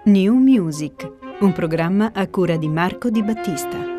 New Music, un programma a cura di Marco Di Battista.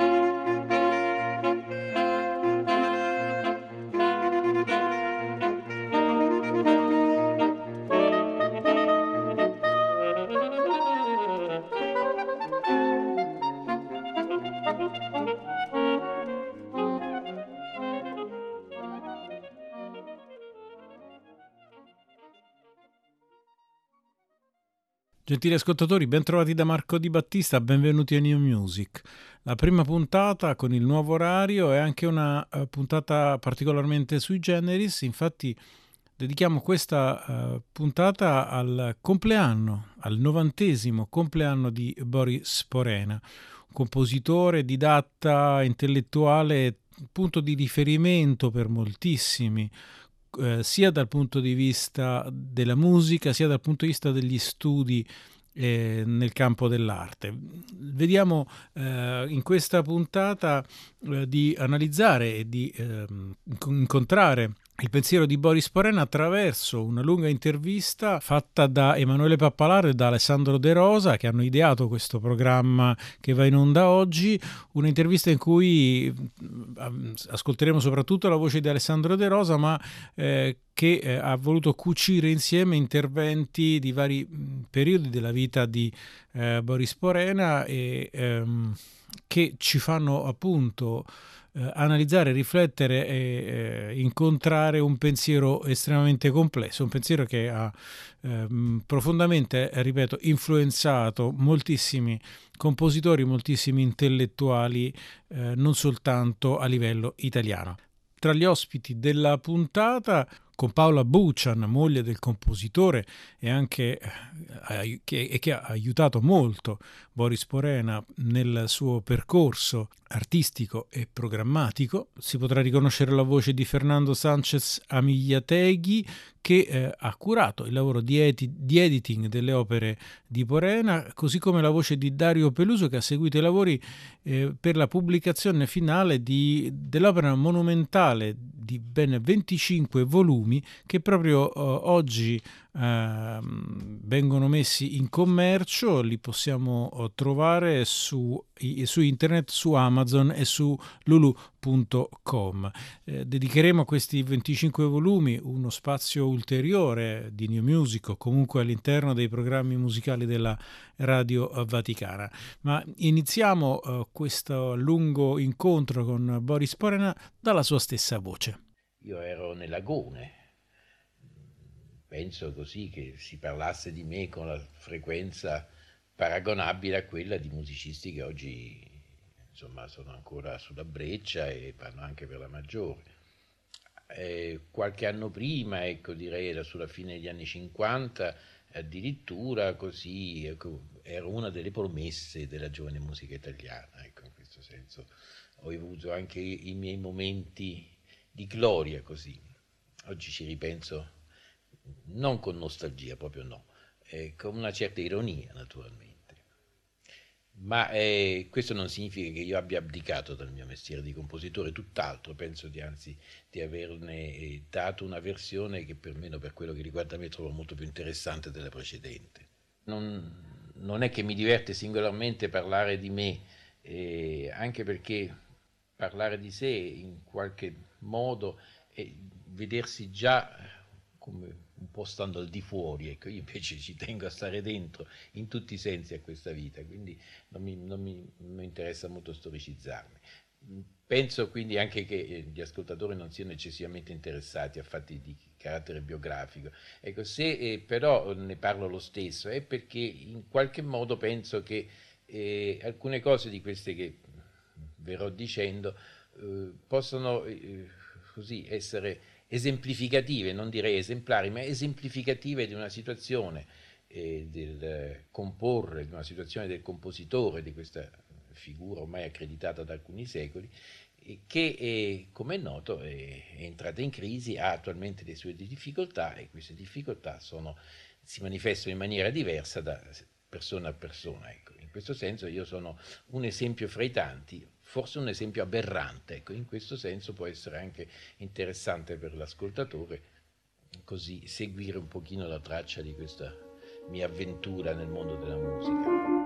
Gentili ascoltatori, ben trovati da Marco Di Battista, benvenuti a New Music. La prima puntata con il nuovo orario è anche una puntata particolarmente sui generis, infatti dedichiamo questa puntata al compleanno, al 90° compleanno di Boris Sporena, un compositore, didatta, intellettuale, punto di riferimento per moltissimi, sia dal punto di vista della musica, sia dal punto di vista degli studi nel campo dell'arte. Vediamo in questa puntata di analizzare e di incontrare il pensiero di Boris Sporena attraverso una lunga intervista fatta da Emanuele Pappalaro e da Alessandro De Rosa, che hanno ideato questo programma che va in onda oggi, una intervista in cui ascolteremo soprattutto la voce di Alessandro De Rosa, ma che ha voluto cucire insieme interventi di vari periodi della vita di Boris Sporena e che ci fanno appunto analizzare, riflettere e incontrare un pensiero estremamente complesso, un pensiero che ha profondamente, ripeto, influenzato moltissimi compositori, moltissimi intellettuali, non soltanto a livello italiano. Tra gli ospiti della puntata, con Paola Buchan, moglie del compositore e anche che ha aiutato molto Boris Sporena nel suo percorso artistico e programmatico, si potrà riconoscere la voce di Fernando Sánchez Amigliategui, che ha curato il lavoro di editing delle opere di Sporena, così come la voce di Dario Peluso, che ha seguito i lavori per la pubblicazione finale dell'opera monumentale di ben 25 volumi che proprio oggi vengono messi in commercio. Li possiamo trovare su internet, su Amazon e su lulu.com. Dedicheremo a questi 25 volumi uno spazio ulteriore di New Music o comunque all'interno dei programmi musicali della Radio Vaticana. Ma iniziamo questo lungo incontro con Boris Sporena dalla sua stessa voce. Io ero nell'agone. Penso così che si parlasse di me con la frequenza paragonabile a quella di musicisti che oggi insomma sono ancora sulla breccia e vanno anche per la maggiore. Qualche anno prima, ecco, direi era sulla fine degli anni 50, addirittura così, ecco, ero una delle promesse della giovane musica italiana, ecco, in questo senso ho avuto anche i miei momenti di gloria così. Oggi ci ripenso non con nostalgia, proprio no, con una certa ironia naturalmente. Ma questo non significa che io abbia abdicato dal mio mestiere di compositore, tutt'altro, penso anzi di averne dato una versione che perlomeno per quello che riguarda me trovo molto più interessante della precedente. Non è che mi diverte singolarmente parlare di me, anche perché parlare di sé in qualche modo è vedersi già come un po' stando al di fuori, ecco, io invece ci tengo a stare dentro in tutti i sensi a questa vita, quindi non mi interessa molto storicizzarmi. Penso quindi anche che gli ascoltatori non siano eccessivamente interessati a fatti di carattere biografico. Ecco, se però ne parlo lo stesso è perché in qualche modo penso che alcune cose di queste che verrò dicendo possono così essere esemplificative, non direi esemplari, ma esemplificative di una situazione del comporre, di una situazione del compositore, di questa figura ormai accreditata da alcuni secoli, che come è noto è entrata in crisi, ha attualmente le sue difficoltà e queste difficoltà si manifestano in maniera diversa da persona a persona. Ecco. In questo senso io sono un esempio fra i tanti, forse un esempio aberrante, ecco, in questo senso può essere anche interessante per l'ascoltatore così seguire un pochino la traccia di questa mia avventura nel mondo della musica.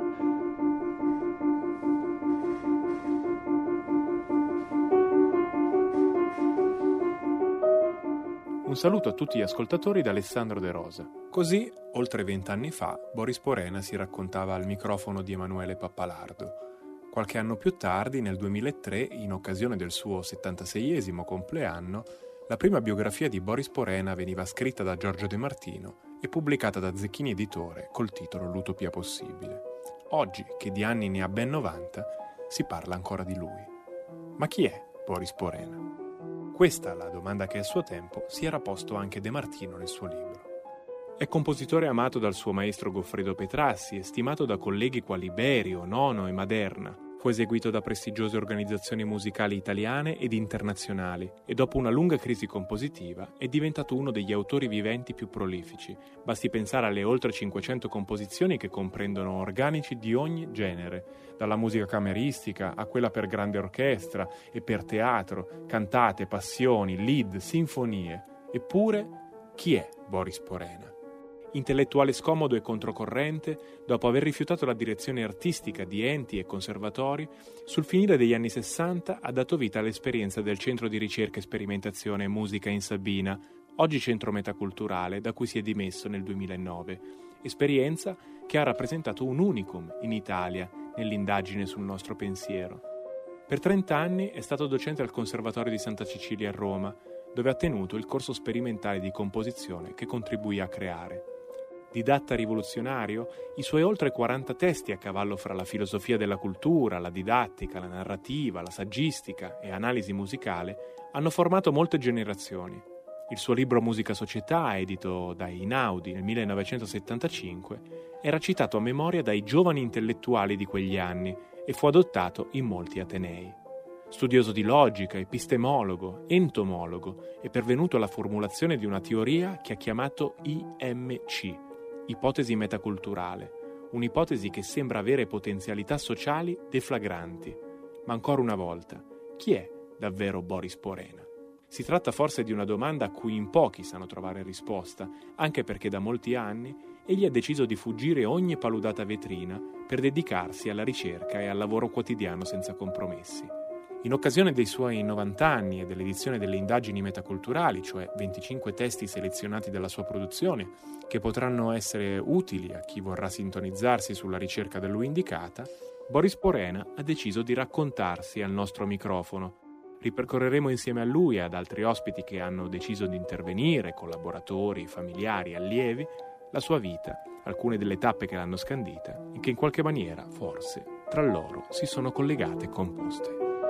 Un saluto a tutti gli ascoltatori da Alessandro De Rosa. Così, oltre 20 anni fa, Boris Porena si raccontava al microfono di Emanuele Pappalardo. Qualche anno più tardi, nel 2003, in occasione del suo 76esimo compleanno, la prima biografia di Boris Porena veniva scritta da Giorgio De Martino e pubblicata da Zecchini Editore col titolo L'utopia possibile. Oggi, che di anni ne ha ben 90, si parla ancora di lui. Ma chi è Boris Porena? Questa la domanda che a suo tempo si era posto anche De Martino nel suo libro. È compositore amato dal suo maestro Goffredo Petrassi e stimato da colleghi quali Berio, Nono e Maderna. Fu eseguito da prestigiose organizzazioni musicali italiane ed internazionali e dopo una lunga crisi compositiva è diventato uno degli autori viventi più prolifici. Basti pensare alle oltre 500 composizioni che comprendono organici di ogni genere, dalla musica cameristica a quella per grande orchestra e per teatro, cantate, passioni, lied, sinfonie. Eppure, chi è Boris Porena? Intellettuale scomodo e controcorrente, dopo aver rifiutato la direzione artistica di enti e conservatori, sul finire degli anni 60 ha dato vita all'esperienza del Centro di Ricerca e Sperimentazione e Musica in Sabina, oggi Centro Metaculturale, da cui si è dimesso nel 2009. Esperienza che ha rappresentato un unicum in Italia nell'indagine sul nostro pensiero. Per 30 anni è stato docente al Conservatorio di Santa Cecilia a Roma, dove ha tenuto il corso sperimentale di composizione che contribuì a creare. Didatta rivoluzionario, i suoi oltre 40 testi a cavallo fra la filosofia della cultura, la didattica, la narrativa, la saggistica e analisi musicale hanno formato molte generazioni. Il suo libro Musica Società, edito da Einaudi nel 1975, era citato a memoria dai giovani intellettuali di quegli anni e fu adottato in molti atenei. Studioso di logica, epistemologo, entomologo, è pervenuto alla formulazione di una teoria che ha chiamato IMC, ipotesi metaculturale, un'ipotesi che sembra avere potenzialità sociali deflagranti. Ma ancora una volta, chi è davvero Boris Porena? Si tratta forse di una domanda a cui in pochi sanno trovare risposta, anche perché da molti anni egli ha deciso di fuggire ogni paludata vetrina per dedicarsi alla ricerca e al lavoro quotidiano senza compromessi. In occasione dei suoi 90 anni e dell'edizione delle indagini metaculturali, cioè 25 testi selezionati dalla sua produzione, che potranno essere utili a chi vorrà sintonizzarsi sulla ricerca da lui indicata, Boris Porena ha deciso di raccontarsi al nostro microfono. Ripercorreremo insieme a lui e ad altri ospiti che hanno deciso di intervenire, collaboratori, familiari, allievi, la sua vita, alcune delle tappe che l'hanno scandita e che in qualche maniera, forse, tra loro si sono collegate e composte.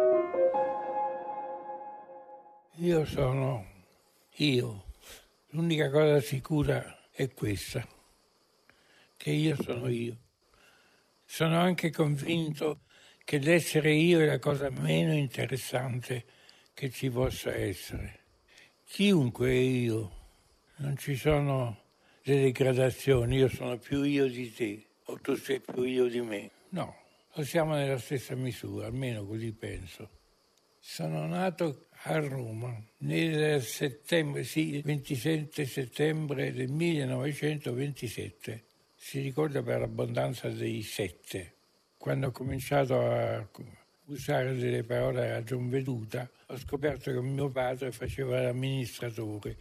Io sono io. L'unica cosa sicura è questa, che io sono io. Sono anche convinto che l'essere io è la cosa meno interessante che ci possa essere. Chiunque è io, non ci sono delle gradazioni, io sono più io di te o tu sei più io di me. No, lo siamo nella stessa misura, almeno così penso. Sono nato a Roma nel 27 settembre del 1927. Si ricorda per abbondanza dei 7. Quando ho cominciato a usare delle parole a gioventù, ho scoperto che mio padre faceva l'amministratore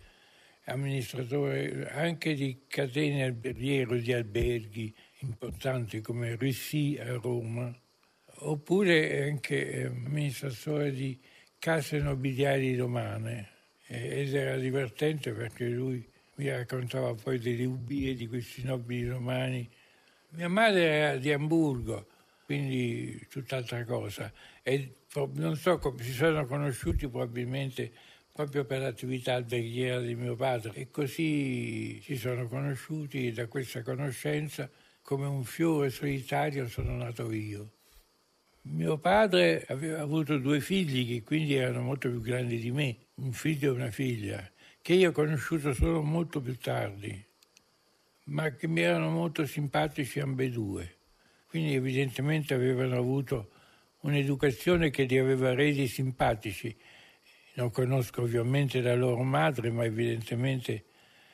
anche di catene alberghiere, di alberghi importanti come Rissy a Roma, oppure anche amministratore di case nobiliari romane. Ed era divertente perché lui mi raccontava poi delle ubbie di questi nobili romani. Mia madre era di Amburgo, quindi tutt'altra cosa. E non so come si sono conosciuti, probabilmente proprio per l'attività alberghiera di mio padre. E così si sono conosciuti e da questa conoscenza, come un fiore solitario, sono nato io. Mio padre aveva avuto 2 figli che quindi erano molto più grandi di me, un figlio e una figlia, che io ho conosciuto solo molto più tardi, ma che mi erano molto simpatici ambedue. Quindi evidentemente avevano avuto un'educazione che li aveva resi simpatici. Non conosco ovviamente la loro madre, ma evidentemente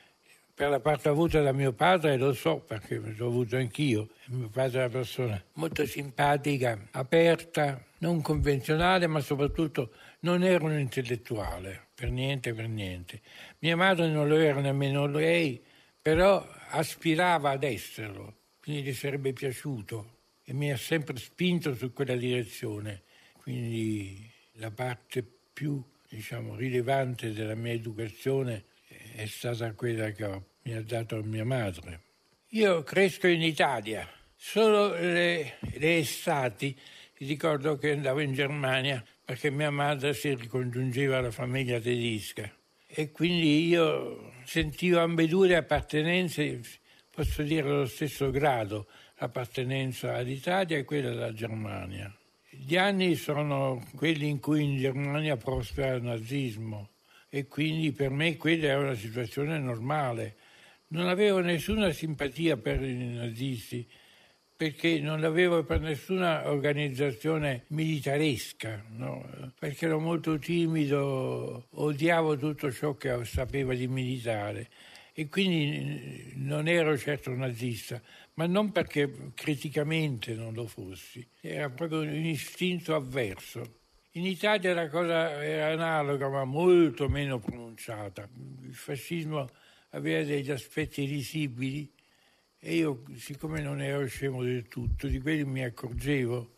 Per la parte avuta da mio padre lo so, perché l'ho avuto anch'io. Mio padre è una persona molto simpatica, aperta, non convenzionale, ma soprattutto non era un intellettuale, per niente. Mia madre non lo era nemmeno lei, però aspirava ad esserlo, quindi gli sarebbe piaciuto e mi ha sempre spinto su quella direzione. Quindi la parte più, rilevante della mia educazione è stata quella che mi ha dato mia madre. Io cresco in Italia, solo le estati ricordo che andavo in Germania perché mia madre si ricongiungeva alla famiglia tedesca e quindi io sentivo ambedue le appartenenze, posso dire allo stesso grado, l'appartenenza all'Italia e quella alla Germania. Gli anni sono quelli in cui in Germania prospera il nazismo e quindi per me quella era una situazione normale. Non avevo nessuna simpatia per i nazisti perché non l'avevo per nessuna organizzazione militaresca, no? Perché ero molto timido, odiavo tutto ciò che sapeva di militare e quindi non ero certo un nazista, ma non perché criticamente non lo fossi, era proprio un istinto avverso. In Italia la cosa era analoga ma molto meno pronunciata. Il fascismo aveva degli aspetti risibili e io, siccome non ero scemo del tutto, di quelli mi accorgevo,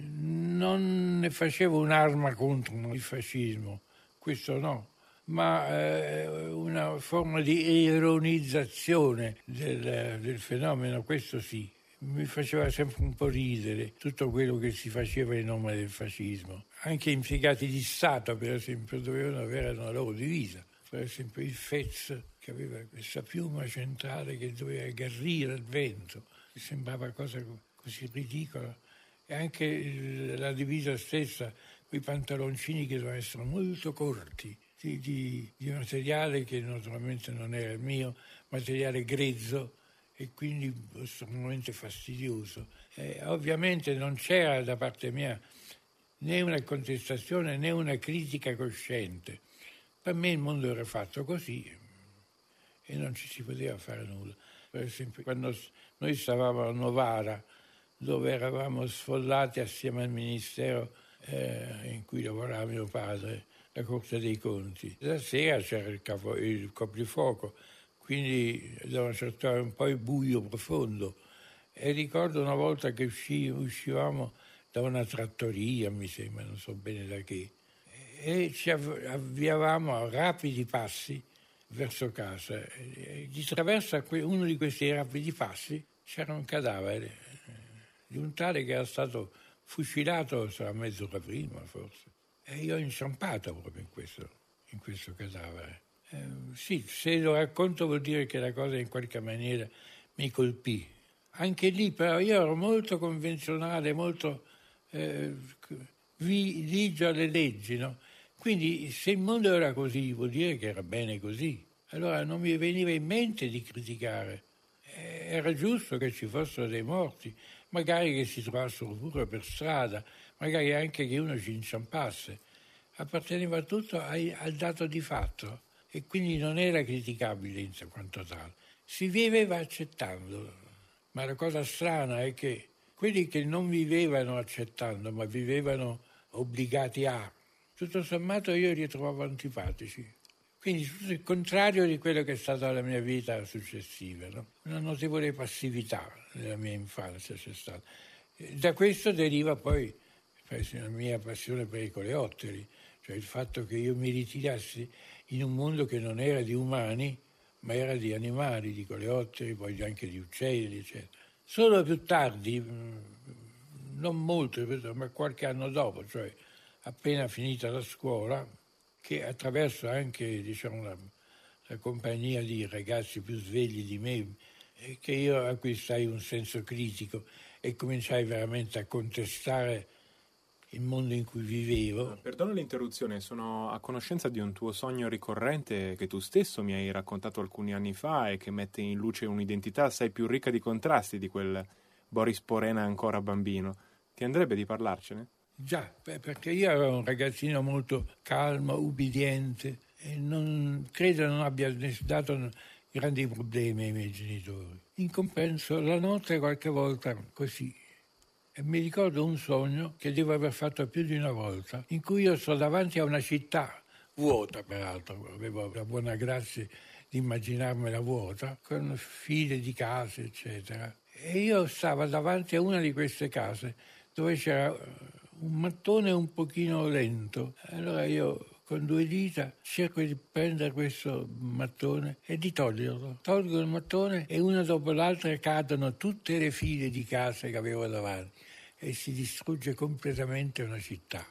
non ne facevo un'arma contro il fascismo, questo no, ma una forma di ironizzazione del fenomeno, questo sì. Mi faceva sempre un po' ridere tutto quello che si faceva in nome del fascismo. Anche impiegati di Stato, per esempio, dovevano avere una loro divisa. Per esempio il Fez, che aveva questa piuma centrale che doveva garrire il vento, che sembrava cosa così ridicola. E anche la divisa stessa, quei pantaloncini che dovevano essere molto corti, di materiale che naturalmente non era il mio, materiale grezzo, e quindi estremamente fastidioso. Ovviamente non c'era da parte mia né una contestazione né una critica cosciente. Per me il mondo era fatto così e non ci si poteva fare nulla. Per esempio, quando noi stavamo a Novara, dove eravamo sfollati assieme al ministero in cui lavorava mio padre, la Corte dei Conti, la sera c'era il coprifuoco, quindi da una certa ora un po' il buio profondo. E ricordo una volta che uscivamo da una trattoria, mi sembra, non so bene da che, e ci avviavamo a rapidi passi verso casa. E di traverso a uno di questi rapidi passi c'era un cadavere di un tale che era stato fucilato sarà mezz'ora prima forse. E io ho inciampato proprio in questo cadavere. Sì, se lo racconto vuol dire che la cosa in qualche maniera mi colpì. Anche lì però io ero molto convenzionale, molto ligio alle leggi, no? Quindi se il mondo era così vuol dire che era bene così. Allora non mi veniva in mente di criticare. Era giusto che ci fossero dei morti, magari che si trovassero pure per strada, magari anche che uno ci inciampasse. Apparteneva tutto al dato di fatto e quindi non era criticabile in quanto tale. Si viveva accettando, ma la cosa strana è che quelli che non vivevano accettando, ma vivevano obbligati a, tutto sommato io li trovavo antipatici. Quindi tutto il contrario di quello che è stata la mia vita successiva, no? Una notevole passività nella mia infanzia c'è stata. Da questo deriva poi la mia passione per i coleotteri, cioè il fatto che io mi ritirassi in un mondo che non era di umani, ma era di animali, di coleotteri, poi anche di uccelli, eccetera. Solo più tardi, non molto, ma qualche anno dopo, cioè appena finita la scuola, che attraverso anche la compagnia di ragazzi più svegli di me, che io acquistai un senso critico e cominciai veramente a contestare il mondo in cui vivevo. Perdono l'interruzione, sono a conoscenza di un tuo sogno ricorrente che tu stesso mi hai raccontato alcuni anni fa e che mette in luce un'identità assai più ricca di contrasti di quel Boris Porena ancora bambino. Ti andrebbe di parlarcene? Già, perché io ero un ragazzino molto calmo, ubbidiente e non credo non abbia dato grandi problemi ai miei genitori. In compenso la notte qualche volta così. E mi ricordo un sogno che devo aver fatto più di una volta, in cui io sto davanti a una città vuota, peraltro, avevo la buona grazia di immaginarmela vuota, con file di case, eccetera. E io stavo davanti a una di queste case dove c'era un mattone un pochino lento. Allora io con 2 dita cerco di prendere questo mattone e di toglierlo. Tolgo il mattone e una dopo l'altra cadono tutte le file di case che avevo davanti e si distrugge completamente una città.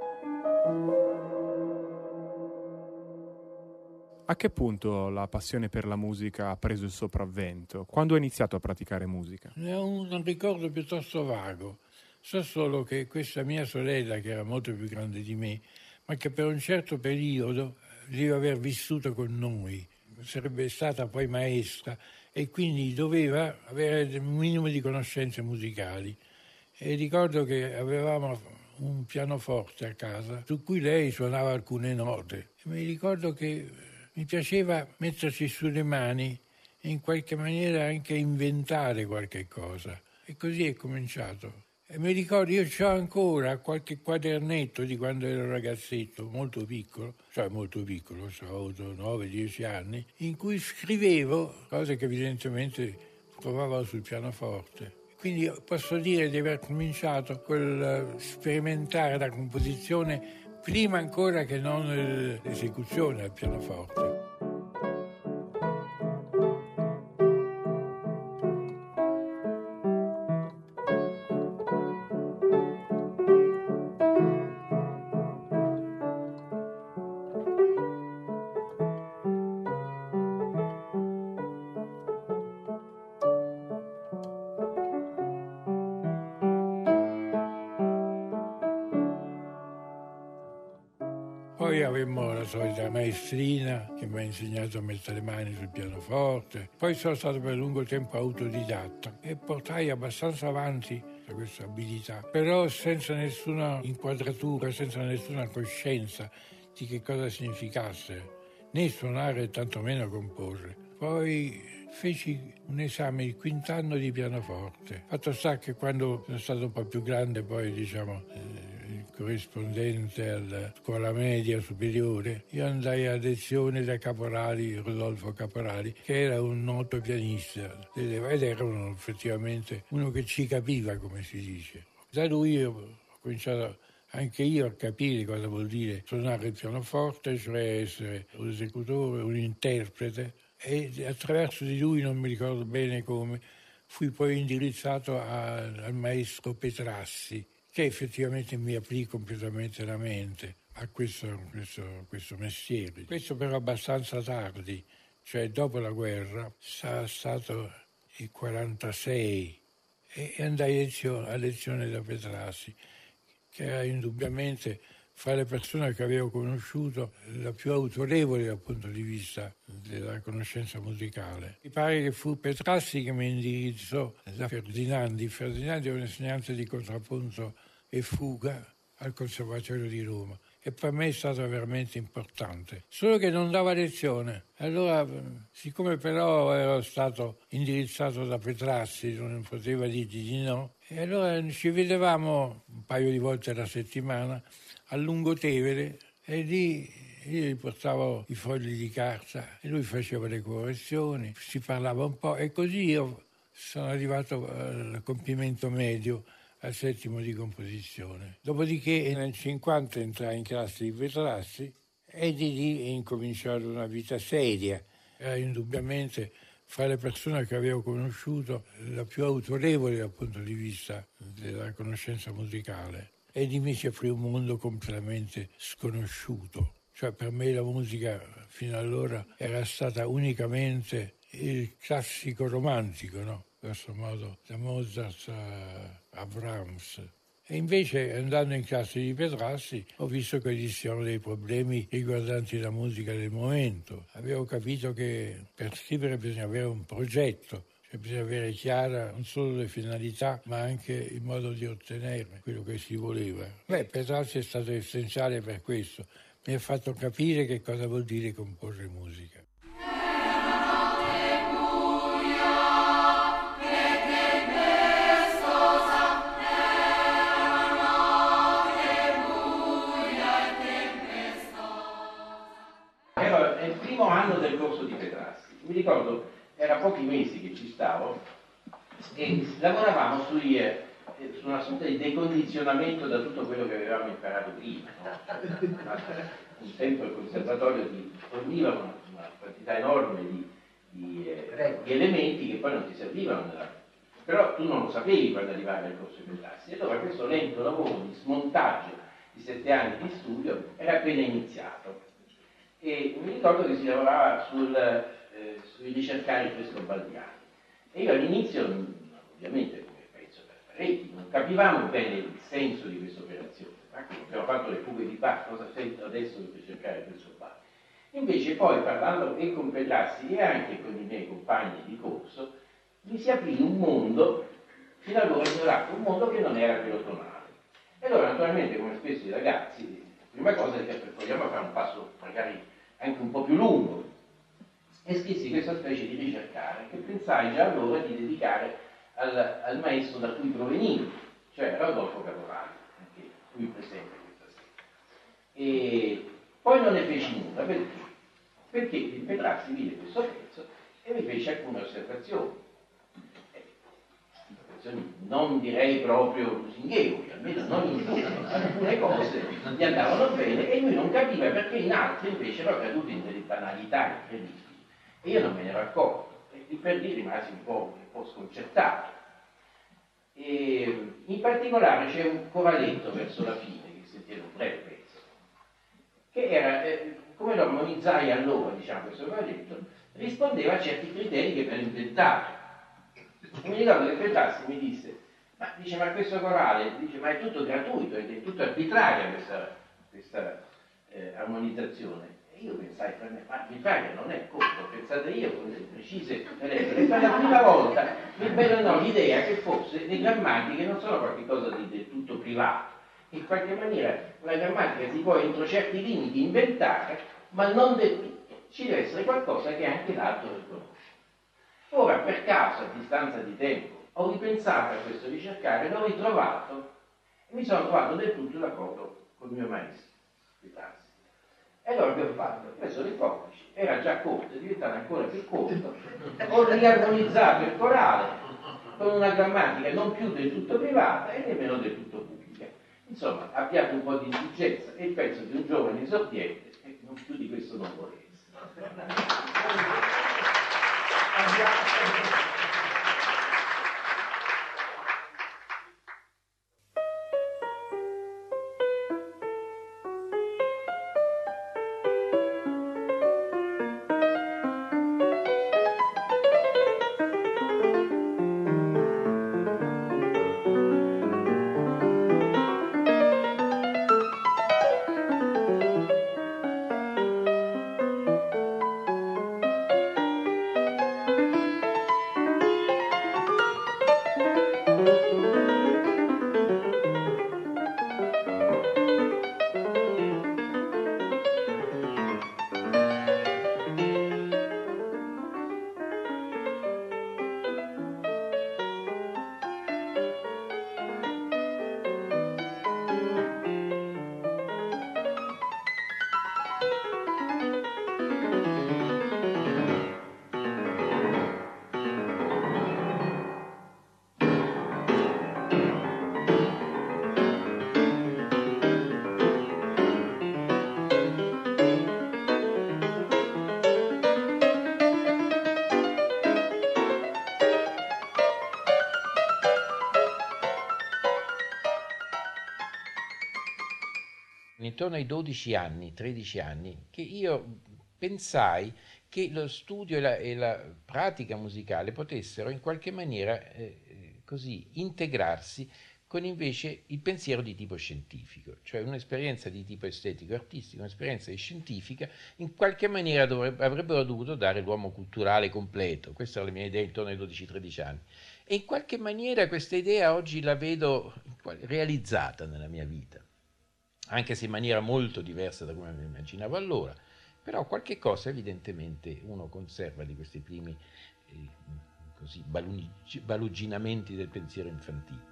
A che punto la passione per la musica ha preso il sopravvento? Quando hai iniziato a praticare musica? Ne ho un ricordo piuttosto vago. So solo che questa mia sorella, che era molto più grande di me, ma che per un certo periodo deve aver vissuto con noi, sarebbe stata poi maestra e quindi doveva avere un minimo di conoscenze musicali. E ricordo che avevamo un pianoforte a casa su cui lei suonava alcune note. E mi ricordo che mi piaceva metterci sulle mani e in qualche maniera anche inventare qualche cosa. E così è cominciato. E mi ricordo, io c'ho ancora qualche quadernetto di quando ero ragazzetto, molto piccolo, ho avuto 9-10 anni, in cui scrivevo cose che evidentemente trovavo sul pianoforte. Quindi posso dire di aver cominciato col sperimentare la composizione prima ancora che non l'esecuzione al pianoforte. Poi avemmo la solita maestrina che mi ha insegnato a mettere le mani sul pianoforte. Poi sono stato per lungo tempo autodidatta e portai abbastanza avanti questa abilità, però senza nessuna inquadratura, senza nessuna coscienza di che cosa significasse, né suonare tantomeno comporre. Poi feci un esame il quint'anno di pianoforte. Fatto sta che quando sono stato un po' più grande, poi il corrispondente alla scuola media superiore, io andai a lezione da Caporali, Rodolfo Caporali, che era un noto pianista ed era effettivamente uno che ci capiva, come si dice. Da lui ho cominciato anche io a capire cosa vuol dire suonare il pianoforte, cioè essere un esecutore, un interprete, e attraverso di lui, non mi ricordo bene come, fui poi indirizzato al maestro Petrassi, che effettivamente mi aprì completamente la mente a questo mestiere. Questo però abbastanza tardi, cioè dopo la guerra, sarà stato il 46, e andai a lezione da Petrassi, che era indubbiamente, fra le persone che avevo conosciuto, la più autorevole dal punto di vista della conoscenza musicale. Mi pare che fu Petrassi che mi indirizzò da Ferdinandi. Ferdinandi è un insegnante di contrappunto e fuga al Conservatorio di Roma e per me è stato veramente importante. Solo che non dava lezione. Allora, siccome però ero stato indirizzato da Petrassi, non poteva dirgli di no, e allora ci vedevamo un paio di volte alla settimana a Lungotevere e lì io gli portavo i fogli di carta e lui faceva le correzioni, si parlava un po' e così io sono arrivato al compimento medio, al 7° di composizione. Dopodiché nel 50 entrai in classe di Petrassi e di lì è incominciata una vita seria. Era indubbiamente fra le persone che avevo conosciuto la più autorevole dal punto di vista della conoscenza musicale. E di me si aprì un mondo completamente sconosciuto. Cioè per me la musica fino allora era stata unicamente il classico romantico, no? Grosso modo, da Mozart a Brahms. E invece, andando in classe di Petrassi, ho visto che esistevano dei problemi riguardanti la musica del momento. Avevo capito che per scrivere bisogna avere un progetto, cioè bisogna avere chiara non solo le finalità, ma anche il modo di ottenere quello che si voleva. Petrassi è stato essenziale per questo. Mi ha fatto capire che cosa vuol dire comporre musica. e lavoravamo su una sorta di decondizionamento da tutto quello che avevamo imparato prima. No? Un tempo il conservatorio ti forniva una quantità enorme di elementi che poi non ti servivano però tu non lo sapevi quando arrivavi al corso di classi. E allora questo lento lavoro di smontaggio di 7 anni di studio era appena iniziato. E mi ricordo che si lavorava sui ricercari frescobaldiani. E io all'inizio, ovviamente, come penso per parecchi, non capivamo bene il senso di questa operazione. Abbiamo fatto le fughe di Bach, cosa sento adesso per ricercare frescobaldi? Invece poi, parlando e con Petrassi e anche con i miei compagni di corso, mi si aprì un mondo, fino allora ignorato, un mondo che non era quello tonale. E allora, naturalmente, come spesso i ragazzi, la prima cosa è che proviamo a fare un passo magari anche un po' più lungo. E scrissi questa specie di ricercare che pensai già allora di dedicare al maestro da cui provenivo, cioè Rodolfo Caporali, anche qui presente questa sera. E poi non ne feci nulla, perché? Perché il Petrassi vide questo pezzo e mi fece alcune osservazioni. Non direi proprio lusinghevoli, almeno non in tutto, alcune cose gli andavano bene e lui non capiva perché in altre invece erano cadute in delle banalità incredibili e io non me ne ero accorto e per lì rimasi un po' sconcertato. E in particolare c'è un covaletto verso la fine, che sentite un breve pezzo, che era, come lo armonizzai allora, diciamo, questo covaletto, rispondeva a certi criteri che avevo inventato. E mi ricordo che Petrassi mi disse, ma questo corale, ma è tutto gratuito, è tutto arbitraria questa armonizzazione. E io pensai per me, ma arbitraria non è come, ho pensato io con le precise regole. E per la prima volta mi avvelenò l'idea che forse le grammatiche non sono qualcosa di del tutto privato. In qualche maniera la grammatica si può entro certi limiti inventare, ma non del tutto. Ci deve essere qualcosa che anche l'altro riconosce. Ora, per caso, a distanza di tempo, ho ripensato a questo ricercare, l'ho ritrovato e mi sono trovato del tutto d'accordo con il mio maestro, Petrassi. E allora che ho fatto? Ho preso le forbici, era già corto, è diventato ancora più corto, ho riarmonizzato il corale con una grammatica non più del tutto privata e nemmeno del tutto pubblica. Insomma, abbiate un po' di indulgenza e il pezzo di un giovane esordiente e non più di questo non vuole essere. Intorno ai 12 anni, 13 anni, che io pensai che lo studio e la pratica musicale potessero in qualche maniera così integrarsi con invece il pensiero di tipo scientifico, cioè un'esperienza di tipo estetico-artistico, un'esperienza scientifica, in qualche maniera avrebbero dovuto dare l'uomo culturale completo. Questa era la mia idea intorno ai 12-13 anni. E in qualche maniera questa idea oggi la vedo realizzata nella mia vita, anche se in maniera molto diversa da come mi immaginavo allora, però qualche cosa evidentemente uno conserva di questi primi così baluginamenti del pensiero infantile.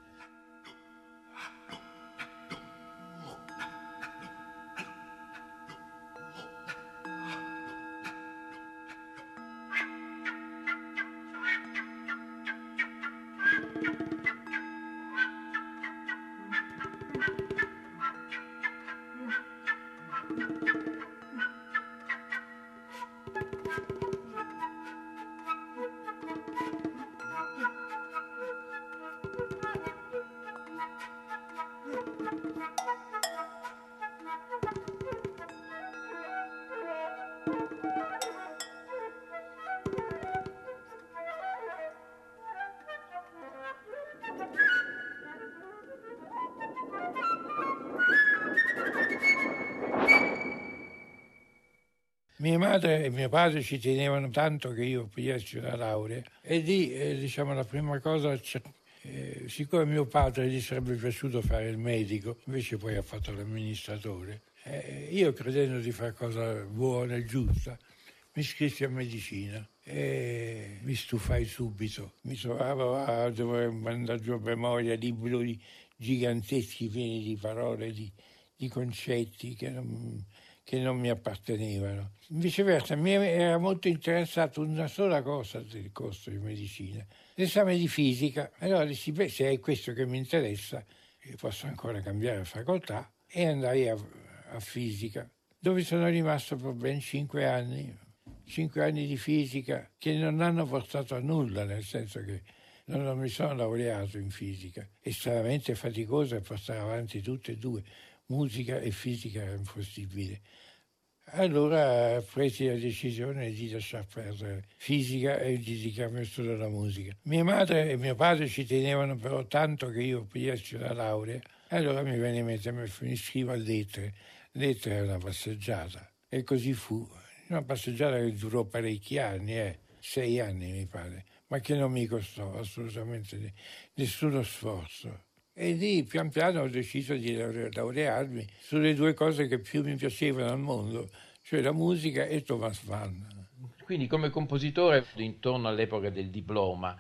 Mia madre e mio padre ci tenevano tanto che io pigliassi una laurea e lì, diciamo, la prima cosa, siccome mio padre gli sarebbe piaciuto fare il medico, invece poi ha fatto l'amministratore, io credendo di fare cosa buona e giusta, mi iscrissi a medicina e mi stufai subito. Mi trovavo a dover mandare giù a memoria libri giganteschi pieni di parole, di concetti che non mi appartenevano. Viceversa, mi era molto interessato una sola cosa del corso di medicina, l'esame di fisica. Allora dissi, beh, se è questo che mi interessa, posso ancora cambiare facoltà, e andai a fisica, dove sono rimasto per ben 5 anni. 5 anni di fisica che non hanno portato a nulla, nel senso che non mi sono laureato in fisica. Estremamente faticoso e portare avanti tutte e due, musica e fisica, era impossibile. Allora presi la decisione di lasciar perdere fisica e di dedicarmi solo alla musica. Mia madre e mio padre ci tenevano però tanto che io pigliassi la laurea, allora mi venne in mente, mi iscrivo a lettere. Lettere è una passeggiata, e così fu. Una passeggiata che durò parecchi anni, 6 anni mi pare, ma che non mi costò assolutamente nessuno sforzo. E lì pian piano ho deciso di laurearmi sulle due cose che più mi piacevano al mondo, cioè la musica e Thomas Mann. Quindi come compositore, intorno all'epoca del diploma,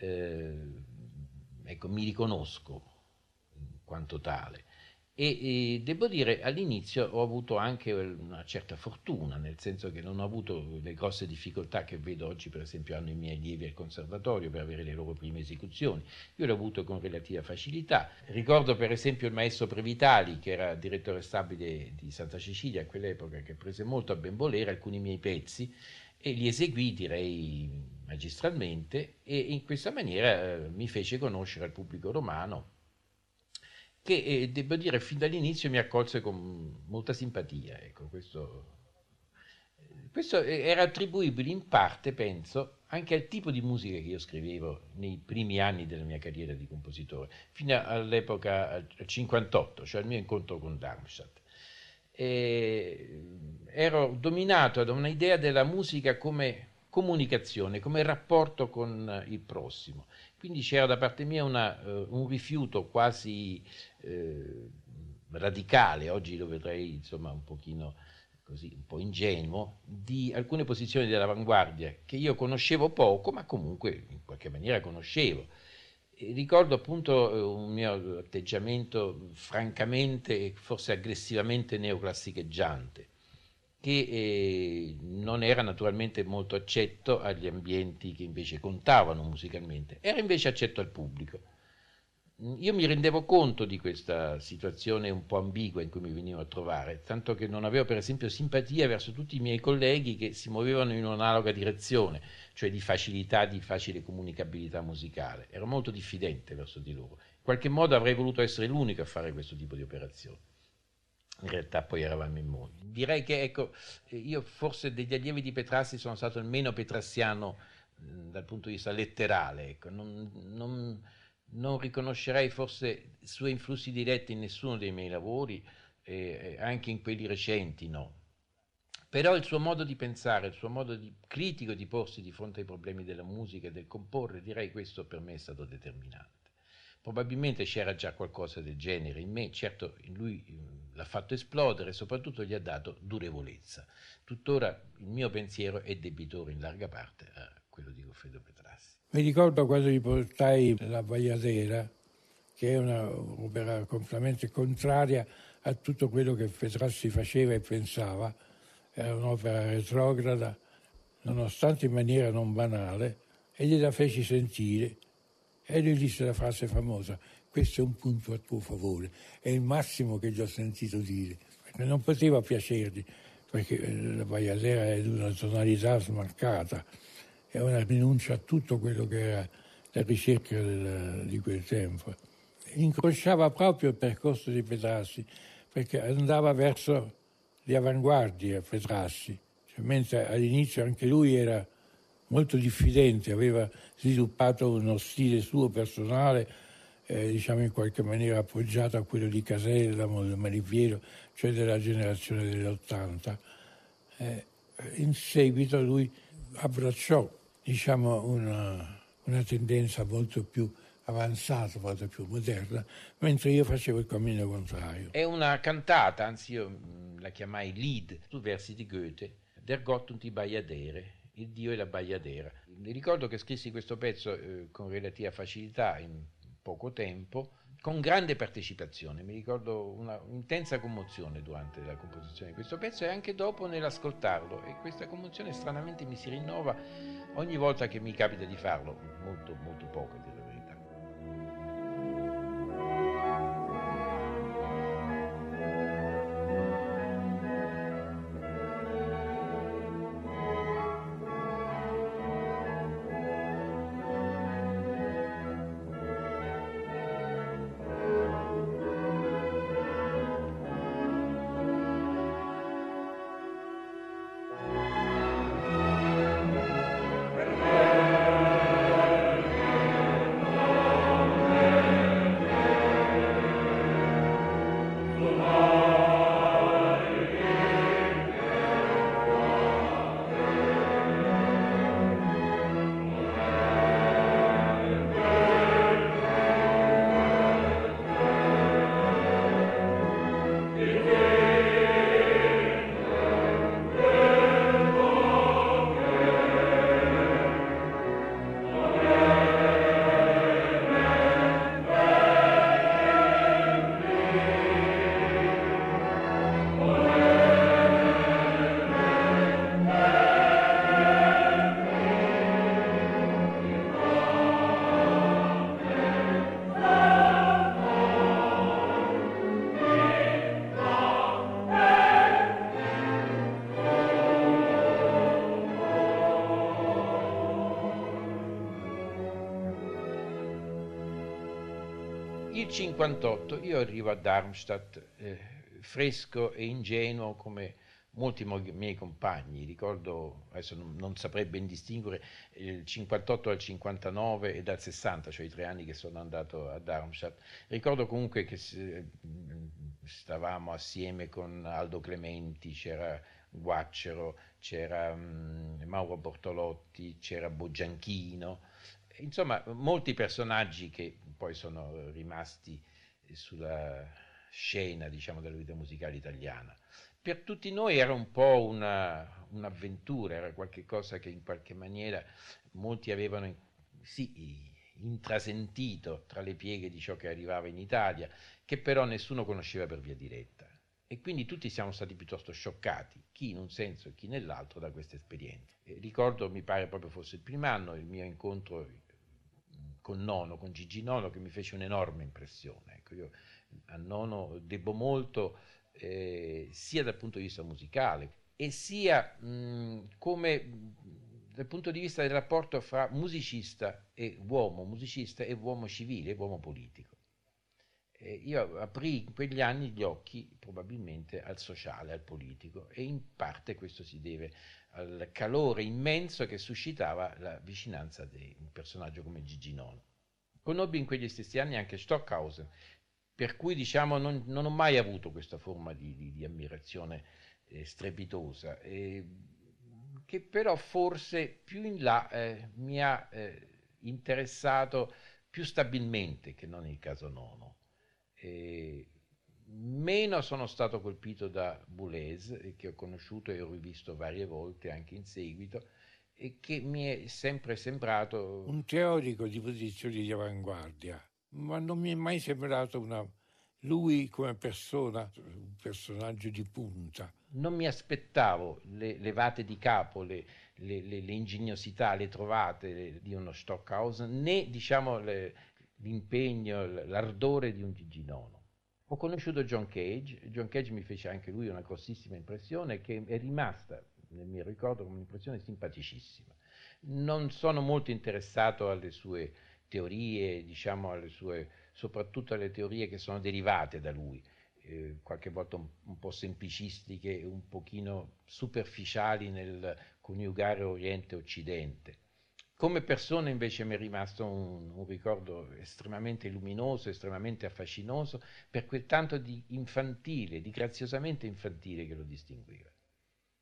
ecco, mi riconosco in quanto tale. E devo dire, all'inizio ho avuto anche una certa fortuna, nel senso che non ho avuto le grosse difficoltà che vedo oggi, per esempio, hanno i miei allievi al conservatorio per avere le loro prime esecuzioni. Io le ho avute con relativa facilità. Ricordo per esempio il maestro Previtali, che era direttore stabile di Santa Cecilia a quell'epoca, che prese molto a ben volere alcuni miei pezzi e li eseguì, direi, magistralmente, e in questa maniera mi fece conoscere al pubblico romano, che devo dire fin dall'inizio mi accolse con molta simpatia. Ecco, questo era attribuibile in parte, penso, anche al tipo di musica che io scrivevo nei primi anni della mia carriera di compositore, fino all'epoca, al 58, cioè al mio incontro con Darmstadt. Ero dominato da un'idea della musica come comunicazione, come rapporto con il prossimo. Quindi c'era da parte mia un rifiuto quasi radicale, oggi lo vedrei insomma un pochino così, un po' ingenuo, di alcune posizioni dell'avanguardia che io conoscevo poco, ma comunque in qualche maniera conoscevo. E ricordo appunto un mio atteggiamento francamente e forse aggressivamente neoclassicheggiante, che non era naturalmente molto accetto agli ambienti che invece contavano musicalmente, era invece accetto al pubblico. Io mi rendevo conto di questa situazione un po' ambigua in cui mi venivo a trovare, tanto che non avevo per esempio simpatia verso tutti i miei colleghi che si muovevano in un'analoga direzione, cioè di facilità, di facile comunicabilità musicale. Ero molto diffidente verso di loro. In qualche modo avrei voluto essere l'unico a fare questo tipo di operazione. In realtà poi eravamo in molti. Direi che, ecco, io forse degli allievi di Petrassi sono stato il meno petrassiano dal punto di vista letterale, ecco. Non riconoscerei forse suoi influssi diretti in nessuno dei miei lavori, anche in quelli recenti no. Però il suo modo di pensare, il suo modo critico di porsi di fronte ai problemi della musica e del comporre, direi questo per me è stato determinante. Probabilmente c'era già qualcosa del genere in me, certo in lui l'ha fatto esplodere e soprattutto gli ha dato durevolezza. Tuttora il mio pensiero è debitore in larga parte a quello di Goffredo Petrassi. Mi ricordo quando gli portai la Baiadera, che è un'opera completamente contraria a tutto quello che Petrassi faceva e pensava. Era un'opera retrograda, nonostante in maniera non banale, e gliela feci sentire. E lui disse la frase famosa: questo è un punto a tuo favore, è il massimo che gli ho sentito dire, perché non poteva piacergli, perché la Baiadera è di una tonalità smarcata, è una rinuncia a tutto quello che era la ricerca di quel tempo. Incrociava proprio il percorso di Petrassi, perché andava verso le avanguardie Petrassi, cioè, mentre all'inizio anche lui era molto diffidente, aveva sviluppato uno stile suo personale, diciamo in qualche maniera appoggiato a quello di Casella, Malipiero, cioè della generazione dell'80. in seguito lui abbracciò, diciamo, una tendenza molto più avanzata, molto più moderna, mentre io facevo il cammino contrario. È una cantata, anzi io la chiamai Lied, su versi di Goethe, Der Gott und die Bajadere, il Dio e la Bajadera. Mi ricordo che scrissi questo pezzo con relativa facilità in poco tempo, con grande partecipazione. Mi ricordo una intensa commozione durante la composizione di questo pezzo e anche dopo nell'ascoltarlo, e questa commozione stranamente mi si rinnova ogni volta che mi capita di farlo, molto molto poco a dire la verità. Il 58 io arrivo a Darmstadt fresco e ingenuo come molti miei compagni. Ricordo, adesso non saprei ben distinguere il 58 dal 59 e dal 60, cioè i 3 anni che sono andato a Darmstadt. Ricordo comunque che stavamo assieme con Aldo Clementi, c'era Guaccero, c'era Mauro Bortolotti, c'era Boggianchino. Insomma, molti personaggi che poi sono rimasti sulla scena, diciamo, della vita musicale italiana. Per tutti noi era un po' un'avventura, era qualcosa che in qualche maniera molti avevano intrasentito tra le pieghe di ciò che arrivava in Italia, che però nessuno conosceva per via diretta. E quindi tutti siamo stati piuttosto scioccati, chi in un senso e chi nell'altro, da questa esperienza. Ricordo, mi pare proprio fosse il primo anno, il mio incontro con Nono, con Gigi Nono, che mi fece un'enorme impressione. Ecco, io a Nono debbo molto sia dal punto di vista musicale e sia come dal punto di vista del rapporto fra musicista e uomo civile, uomo politico. Io aprì in quegli anni gli occhi probabilmente al sociale, al politico, e in parte questo si deve al calore immenso che suscitava la vicinanza di un personaggio come Gigi Nono. Conobbi in quegli stessi anni anche Stockhausen, per cui diciamo non ho mai avuto questa forma di ammirazione strepitosa, che però forse più in là mi ha interessato più stabilmente che non il caso Nono. Meno sono stato colpito da Boulez, che ho conosciuto e ho rivisto varie volte anche in seguito, e che mi è sempre sembrato un teorico di posizioni di avanguardia, ma non mi è mai sembrato lui come persona, un personaggio di punta. Non mi aspettavo le levate di capo, le ingegnosità, le trovate di uno Stockhausen, né diciamo l'impegno, l'ardore di un Gigi Nono. Ho conosciuto John Cage mi fece anche lui una grossissima impressione che è rimasta nel mio ricordo come un'impressione simpaticissima. Non sono molto interessato alle sue teorie, diciamo soprattutto alle teorie che sono derivate da lui, qualche volta un po' semplicistiche, un pochino superficiali nel coniugare Oriente e Occidente. Come persona invece mi è rimasto un ricordo estremamente luminoso, estremamente affascinoso, per quel tanto di infantile, di graziosamente infantile che lo distingueva.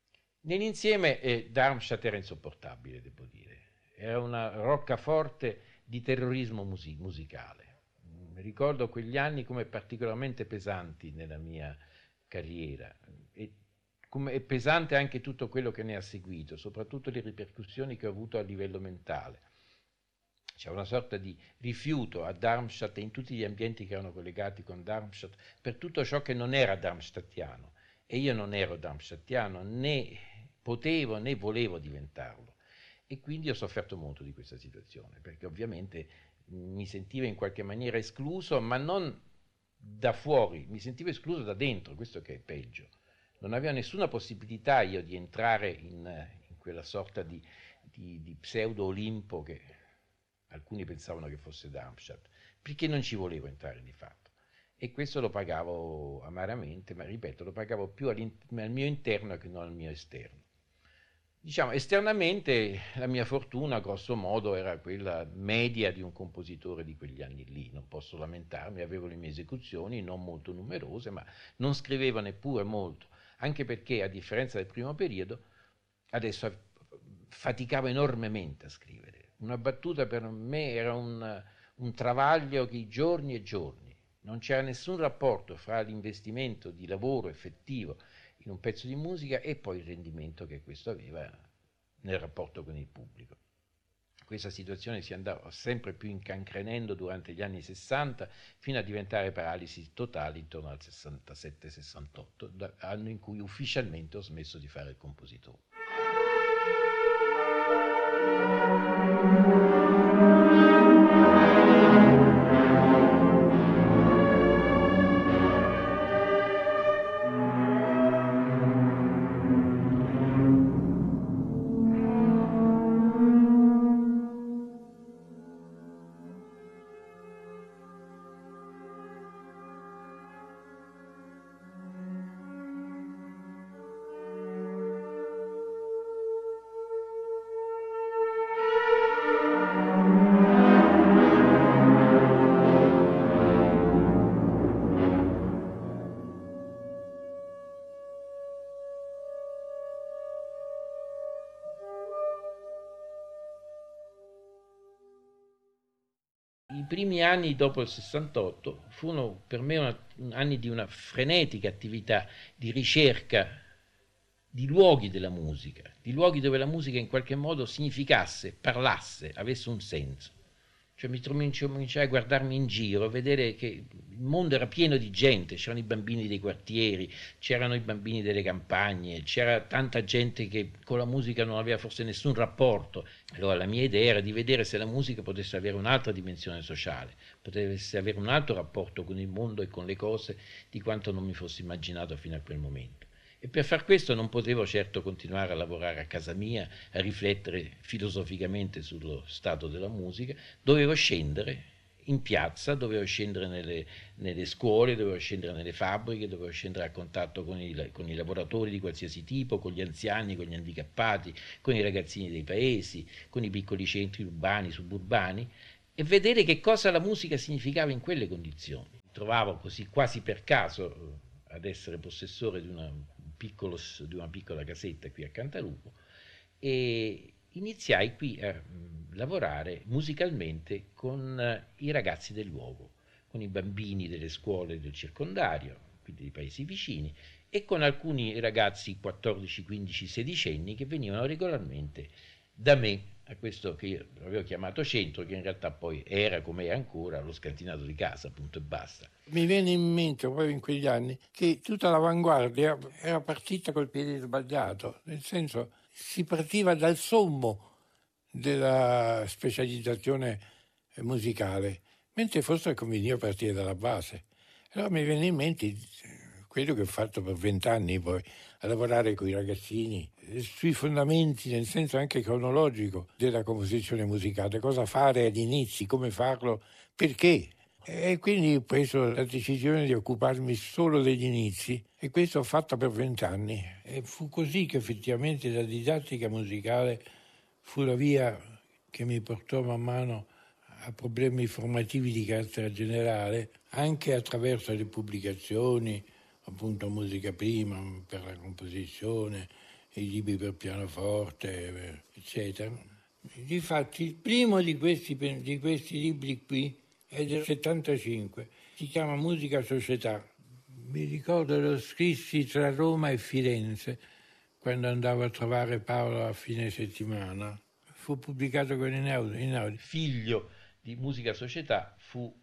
Nell'insieme Darmstadt era insopportabile, devo dire. Era una roccaforte di terrorismo musicale. Ricordo quegli anni come particolarmente pesanti nella mia carriera e come è pesante anche tutto quello che ne ha seguito, soprattutto le ripercussioni che ho avuto a livello mentale. C'è una sorta di rifiuto a Darmstadt e in tutti gli ambienti che erano collegati con Darmstadt per tutto ciò che non era darmstadtiano. E io non ero darmstadtiano, né potevo né volevo diventarlo. E quindi ho sofferto molto di questa situazione, perché ovviamente mi sentivo in qualche maniera escluso, ma non da fuori, mi sentivo escluso da dentro, questo che è peggio. Non avevo nessuna possibilità io di entrare in quella sorta di pseudo Olimpo che alcuni pensavano che fosse Darmstadt, perché non ci volevo entrare di fatto. E questo lo pagavo amaramente, ma ripeto, lo pagavo più al mio interno che non al mio esterno. Diciamo, esternamente la mia fortuna, grosso modo, era quella media di un compositore di quegli anni lì. Non posso lamentarmi, avevo le mie esecuzioni, non molto numerose, ma non scrivevo neppure molto, anche perché, a differenza del primo periodo, adesso faticavo enormemente a scrivere. Una battuta per me era un travaglio di giorni e giorni. Non c'era nessun rapporto fra l'investimento di lavoro effettivo in un pezzo di musica e poi il rendimento che questo aveva nel rapporto con il pubblico. Questa situazione si andava sempre più incancrenendo durante gli anni 60 fino a diventare paralisi totale intorno al 67-68, anno in cui ufficialmente ho smesso di fare il compositore. I primi anni dopo il 68 furono per me anni di una frenetica attività di ricerca di luoghi della musica, di luoghi dove la musica in qualche modo significasse, parlasse, avesse un senso. Cioè mi cominciai a guardarmi in giro, a vedere che il mondo era pieno di gente, c'erano i bambini dei quartieri, c'erano i bambini delle campagne, c'era tanta gente che con la musica non aveva forse nessun rapporto. Allora la mia idea era di vedere se la musica potesse avere un'altra dimensione sociale, potesse avere un altro rapporto con il mondo e con le cose di quanto non mi fossi immaginato fino a quel momento. E per far questo non potevo certo continuare a lavorare a casa mia, a riflettere filosoficamente sullo stato della musica, dovevo scendere in piazza, dovevo scendere nelle scuole, dovevo scendere nelle fabbriche, dovevo scendere a contatto con i lavoratori di qualsiasi tipo, con gli anziani, con gli handicappati, con i ragazzini dei paesi, con i piccoli centri urbani, suburbani, e vedere che cosa la musica significava in quelle condizioni. Mi trovavo così quasi per caso ad essere possessore di una piccola casetta qui a Cantalupo e iniziai qui a lavorare musicalmente con i ragazzi del luogo, con i bambini delle scuole del circondario, quindi dei paesi vicini, e con alcuni ragazzi 14, 15, 16 anni che venivano regolarmente da me a questo che io avevo chiamato centro, che in realtà poi era, come è ancora, lo scantinato di casa, punto e basta. Mi viene in mente proprio in quegli anni che tutta l'avanguardia era partita col piede sbagliato, nel senso si partiva dal sommo della specializzazione musicale, mentre forse conveniva partire dalla base. Allora mi viene in mente quello che ho fatto per 20 anni poi, a lavorare con i ragazzini, sui fondamenti, nel senso anche cronologico, della composizione musicale, cosa fare agli inizi, come farlo, perché. E quindi ho preso la decisione di occuparmi solo degli inizi e questo ho fatto per 20 anni. E fu così che effettivamente la didattica musicale fu la via che mi portò man mano a problemi formativi di carattere generale, anche attraverso le pubblicazioni, appunto musica prima per la composizione i libri per pianoforte, eccetera. Difatti il primo di questi libri qui è del 75, si chiama Musica Società. Mi ricordo lo scrissi tra Roma e Firenze quando andavo a trovare Paolo a fine settimana. Fu pubblicato con Einaudi. Figlio di Musica Società fu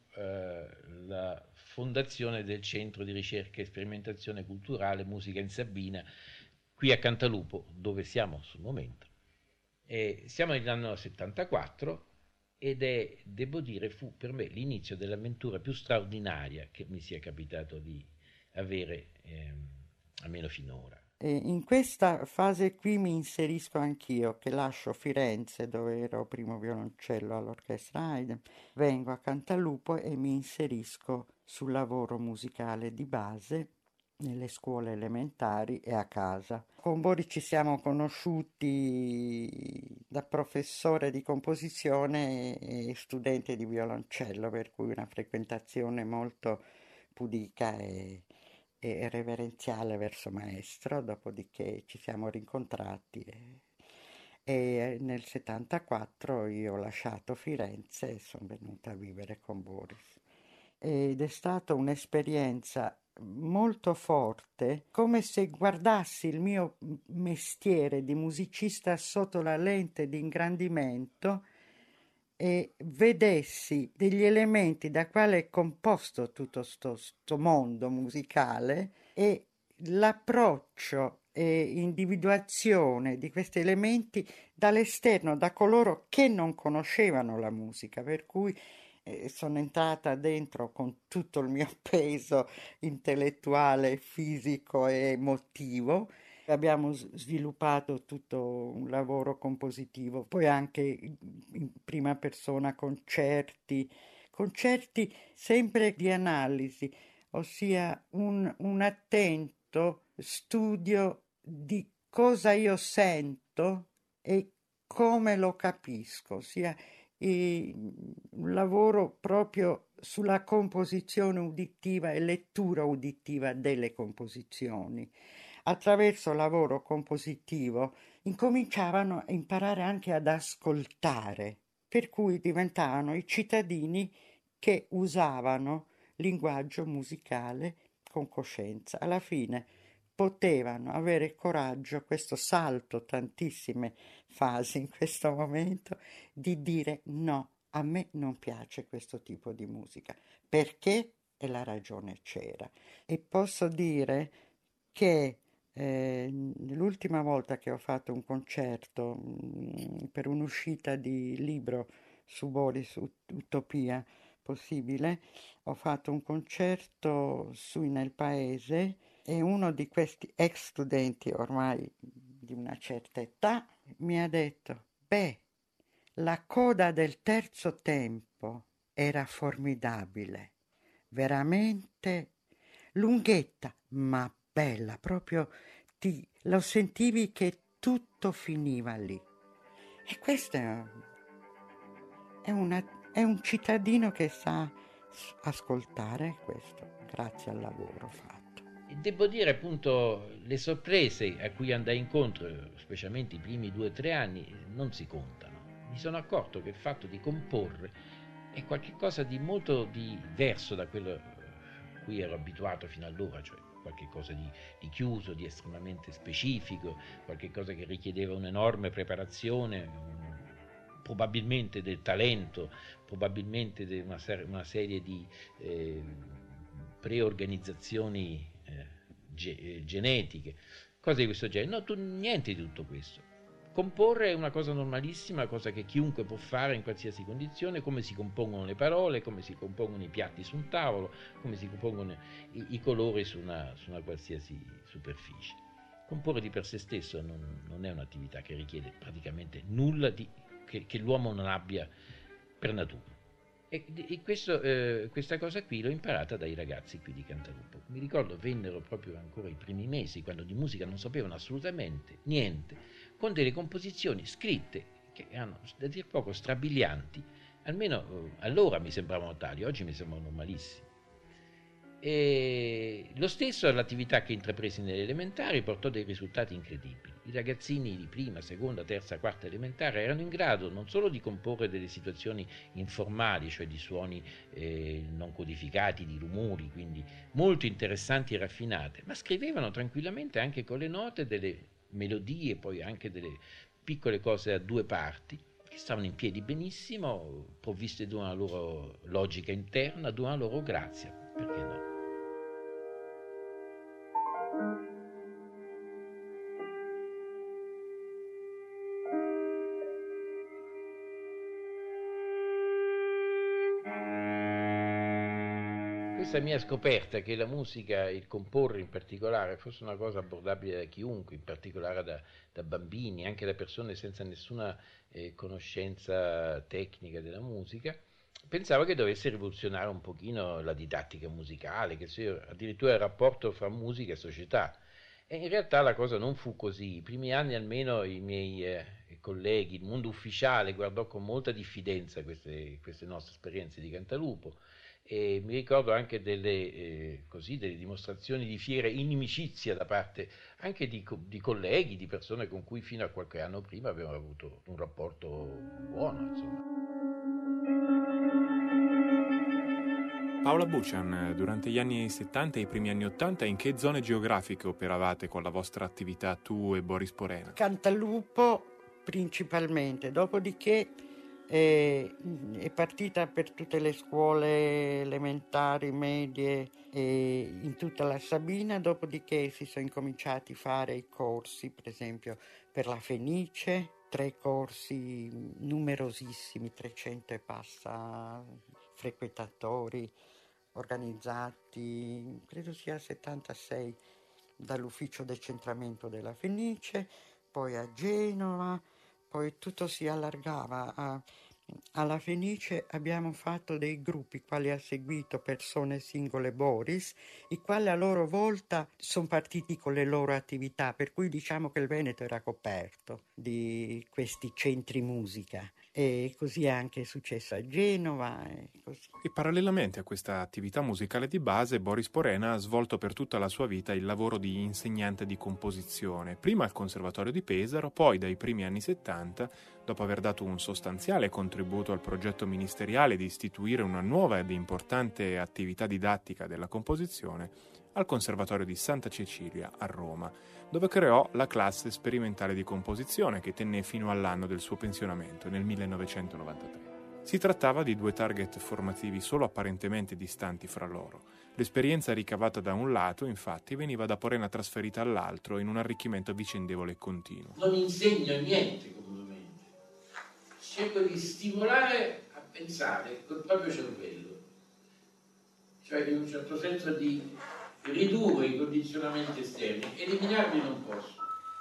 la fondazione del Centro di Ricerca e Sperimentazione Culturale Musica in Sabina, qui a Cantalupo, dove siamo sul momento. Siamo nell'anno 74 ed devo dire, fu per me l'inizio dell'avventura più straordinaria che mi sia capitato di avere, almeno finora. In questa fase qui mi inserisco anch'io, che lascio Firenze, dove ero primo violoncello all'orchestra Haydn, vengo a Cantalupo e mi inserisco sul lavoro musicale di base nelle scuole elementari e a casa. Con Bori ci siamo conosciuti da professore di composizione e studente di violoncello, per cui una frequentazione molto pudica e reverenziale verso maestro. Dopodiché ci siamo rincontrati e nel 74 io ho lasciato Firenze e sono venuta a vivere con Boris. Ed è stata un'esperienza molto forte, come se guardassi il mio mestiere di musicista sotto la lente di ingrandimento e vedessi degli elementi da quale è composto tutto sto mondo musicale e l'approccio e individuazione di questi elementi dall'esterno, da coloro che non conoscevano la musica, per cui sono entrata dentro con tutto il mio peso intellettuale, fisico e emotivo. Abbiamo sviluppato tutto un lavoro compositivo, poi anche in prima persona concerti sempre di analisi, ossia un attento studio di cosa io sento e come lo capisco, ossia un lavoro proprio sulla composizione uditiva e lettura uditiva delle composizioni. Attraverso il lavoro compositivo incominciavano a imparare anche ad ascoltare, per cui diventavano i cittadini che usavano linguaggio musicale con coscienza. Alla fine potevano avere coraggio, questo salto tantissime fasi in questo momento, di dire no, a me non piace questo tipo di musica, perché? E la ragione c'era. E posso dire che l'ultima volta che ho fatto un concerto per un'uscita di libro su Boris, Utopia possibile, ho fatto un concerto nel paese e uno di questi ex studenti ormai di una certa età mi ha detto: beh, la coda del terzo tempo era formidabile, veramente lunghetta, ma bella, proprio lo sentivi che tutto finiva lì. E questo è un cittadino che sa ascoltare questo, grazie al lavoro fatto. E devo dire appunto le sorprese a cui andai incontro, specialmente i primi 2 o 3 anni, non si contano. Mi sono accorto che il fatto di comporre è qualcosa di molto diverso da quello a cui ero abituato fino allora, cioè qualche cosa di chiuso, di estremamente specifico, qualche cosa che richiedeva un'enorme preparazione, probabilmente del talento, probabilmente di una serie di preorganizzazioni genetiche, cose di questo genere. No, niente di tutto questo. Comporre è una cosa normalissima, cosa che chiunque può fare in qualsiasi condizione, come si compongono le parole, come si compongono i piatti su un tavolo, come si compongono i colori su una qualsiasi superficie. Comporre di per sé stesso non è un'attività che richiede praticamente nulla che l'uomo non abbia per natura. E questa cosa qui l'ho imparata dai ragazzi qui di Cantalupo. Mi ricordo vennero proprio ancora i primi mesi, quando di musica non sapevano assolutamente niente, con delle composizioni scritte che erano da dir poco strabilianti, almeno allora mi sembravano tali, oggi mi sembrano normalissime. E lo stesso all'attività che intrapresi nelle elementari portò dei risultati incredibili. I ragazzini di prima, seconda, terza, quarta elementare erano in grado non solo di comporre delle situazioni informali, cioè di suoni non codificati, di rumori, quindi molto interessanti e raffinate, ma scrivevano tranquillamente anche con le note delle melodie, poi anche delle piccole cose a due parti, che stavano in piedi benissimo, provviste di una loro logica interna, di una loro grazia, perché no? Questa mia scoperta che la musica, il comporre in particolare, fosse una cosa abbordabile da chiunque, in particolare da bambini, anche da persone senza nessuna conoscenza tecnica della musica, pensavo che dovesse rivoluzionare un pochino la didattica musicale, che sia addirittura il rapporto fra musica e società. E in realtà la cosa non fu così. I primi anni almeno i miei colleghi, il mondo ufficiale guardò con molta diffidenza queste nostre esperienze di Cantalupo. E mi ricordo anche delle dimostrazioni di fiera inimicizia da parte anche di colleghi, di persone con cui fino a qualche anno prima avevamo avuto un rapporto buono, insomma. Paola Buchan, durante gli anni 70 e i primi anni 80, in che zone geografiche operavate con la vostra attività, tu e Boris Porena? Cantalupo principalmente, dopodiché è partita per tutte le scuole elementari, medie in tutta la Sabina, dopodiché si sono incominciati a fare i corsi, per esempio per la Fenice, 3 corsi numerosissimi, 300 e passa frequentatori organizzati, credo sia 76 dall'ufficio decentramento della Fenice, poi a Genova, poi tutto si allargava. Alla Fenice abbiamo fatto dei gruppi, quali ha seguito persone singole Boris, i quali a loro volta sono partiti con le loro attività, per cui diciamo che il Veneto era coperto di questi centri musica. E così è anche successo a Genova. E parallelamente a questa attività musicale di base, Boris Porena ha svolto per tutta la sua vita il lavoro di insegnante di composizione, prima al Conservatorio di Pesaro, poi dai primi anni 70, dopo aver dato un sostanziale contributo al progetto ministeriale di istituire una nuova ed importante attività didattica della composizione, al Conservatorio di Santa Cecilia a Roma, dove creò la classe sperimentale di composizione che tenne fino all'anno del suo pensionamento, nel 1993. Si trattava di 2 target formativi solo apparentemente distanti fra loro. L'esperienza ricavata da un lato, infatti, veniva da Porena trasferita all'altro in un arricchimento vicendevole e continuo. Non insegno niente comunemente, cerco di stimolare a pensare col proprio cervello, cioè in un certo senso di ridurre i condizionamenti esterni, eliminarli non posso.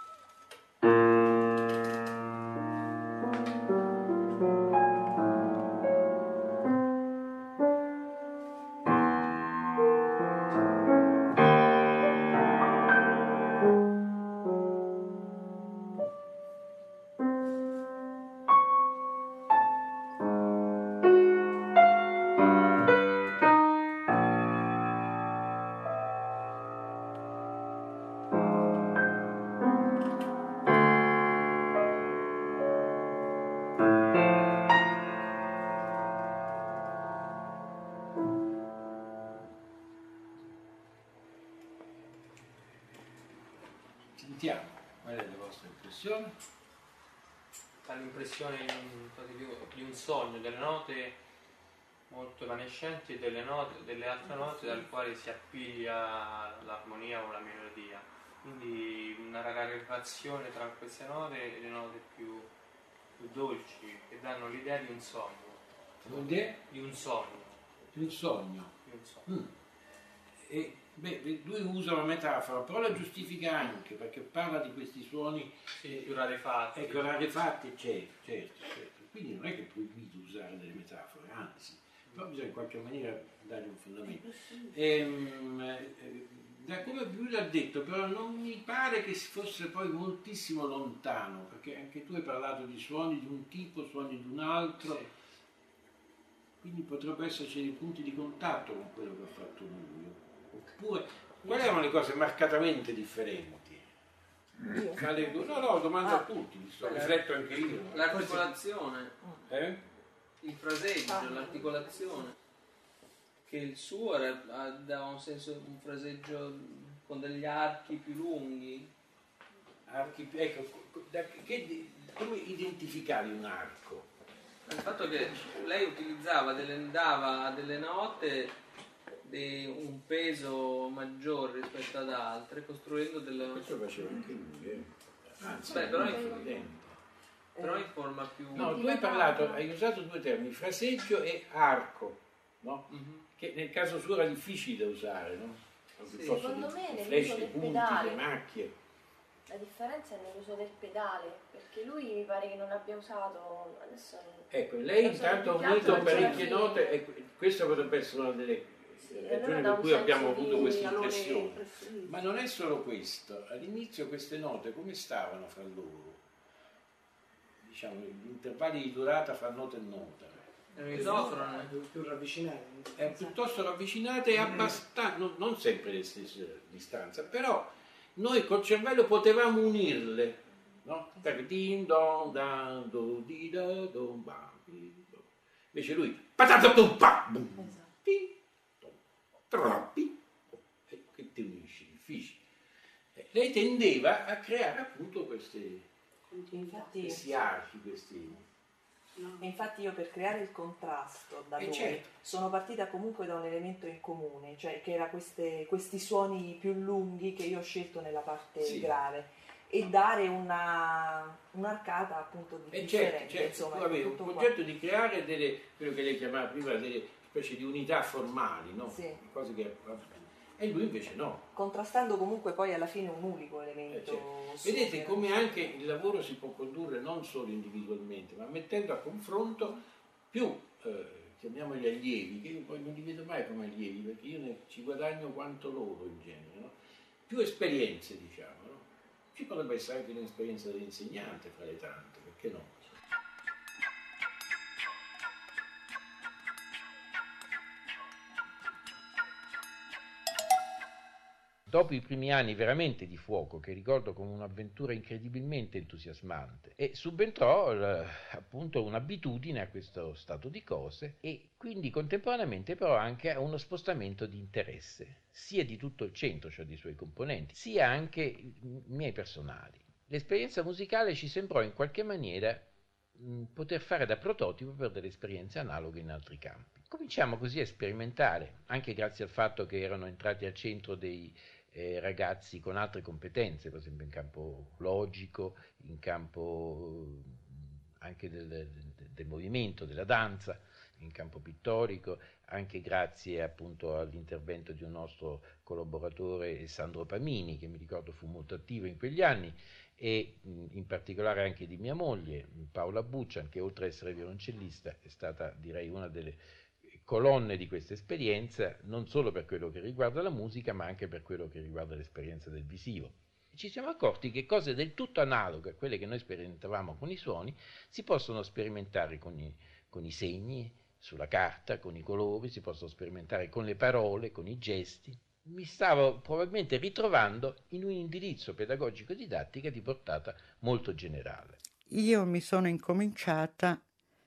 Sentiamo, qual è la vostra impressione? Ha l'impressione di un sogno, delle note molto evanescenti e delle altre note dal quale si appiglia l'armonia o la melodia. Quindi una raggravazione tra queste note e le note più dolci, che danno l'idea di un sogno. Di un sogno. Di un sogno. E lui usa una metafora, però la giustifica anche, perché parla di questi suoni più rarefatti. Ecco, rarefatti, certo. Quindi non è che puoi usare delle metafore, anzi, però bisogna in qualche maniera dargli un fondamento. Da come lui l'ha detto, però non mi pare che fosse poi moltissimo lontano, perché anche tu hai parlato di suoni di un tipo, suoni di un altro, sì. Quindi potrebbero esserci dei punti di contatto con quello che ha fatto lui. Oppure, quali erano le cose marcatamente differenti? Tra le due? No, domando a tutti, visto, rifletto anche io. L'articolazione, il fraseggio, Ah. l'articolazione, che il suo dava un senso, un fraseggio con degli archi più lunghi. Ecco, come identificavi un arco? Il fatto che lei dava a delle note un peso maggiore rispetto ad altre, costruendo delle... Questo faceva anche lui, anzi, Beh, però è in- evidente. però in forma più... No, tu hai usato due termini, fraseggio e arco, no? Mhm. Che nel caso suo era difficile da usare, no? Piuttosto Secondo di me nell'uso frecce, del punti, pedale. le macchie. La differenza è nell'uso del pedale, perché lui mi pare che non abbia usato adesso. Ecco, lei non so, intanto ha più che altro unito parecchie faceva note e questa potrebbe essere una delle ragioni allora dà per un cui abbiamo senso avuto di questa valore impressione. presso- Ma non è solo questo, all'inizio queste note come stavano fra loro? Diciamo, gli intervalli di durata fra nota e nota. Erano isofrone. più ravvicinati. Piuttosto ravvicinate e abbastanza, non sempre le stesse distanze, però noi col cervello potevamo unirle, no? Per din don dan do di da don ba di do. Invece lui patata tum pa bum tin tom troppi che ti unisci, difficile. Lei tendeva a creare appunto questi archi, Infatti io per creare il contrasto da lui certo. sono partita comunque da un elemento in comune, cioè che era questi suoni più lunghi che io ho scelto nella parte Sì. grave e dare un'arcata appunto di differenza. Certo. Insomma, Tu avevi un tutto qua. progetto di creare quello che lei chiamava prima delle specie di unità formali, no? Sì. Cose che, e lui invece no. Contrastando comunque poi alla fine un unico elemento. Certo. Vedete come anche il lavoro si può condurre non solo individualmente, ma mettendo a confronto più, chiamiamoli allievi, che io poi non li vedo mai come allievi, perché io ci guadagno quanto loro in genere, no? Più esperienze, diciamo, no? Ci potrebbe essere anche un'esperienza dell'insegnante fra le tante, perché no? Dopo i primi anni veramente di fuoco, che ricordo come un'avventura incredibilmente entusiasmante, e subentrò appunto un'abitudine a questo stato di cose e quindi contemporaneamente però anche a uno spostamento di interesse, sia di tutto il centro, cioè dei suoi componenti, sia anche miei personali. L'esperienza musicale ci sembrò in qualche maniera poter fare da prototipo per delle esperienze analoghe in altri campi. Cominciamo così a sperimentare, anche grazie al fatto che erano entrati al centro dei ragazzi con altre competenze, per esempio in campo logico, in campo anche del movimento, della danza, in campo pittorico, anche grazie appunto all'intervento di un nostro collaboratore Sandro Pamini, che mi ricordo fu molto attivo in quegli anni, e in particolare anche di mia moglie, Paola Buccian, che oltre ad essere violoncellista è stata, direi, una delle colonne di questa esperienza, non solo per quello che riguarda la musica, ma anche per quello che riguarda l'esperienza del visivo. Ci siamo accorti che cose del tutto analoghe a quelle che noi sperimentavamo con i suoni si possono sperimentare con i segni sulla carta, con i colori, si possono sperimentare con le parole, con i gesti. Mi stavo probabilmente ritrovando in un indirizzo pedagogico didattica di portata molto generale. Io mi sono incominciata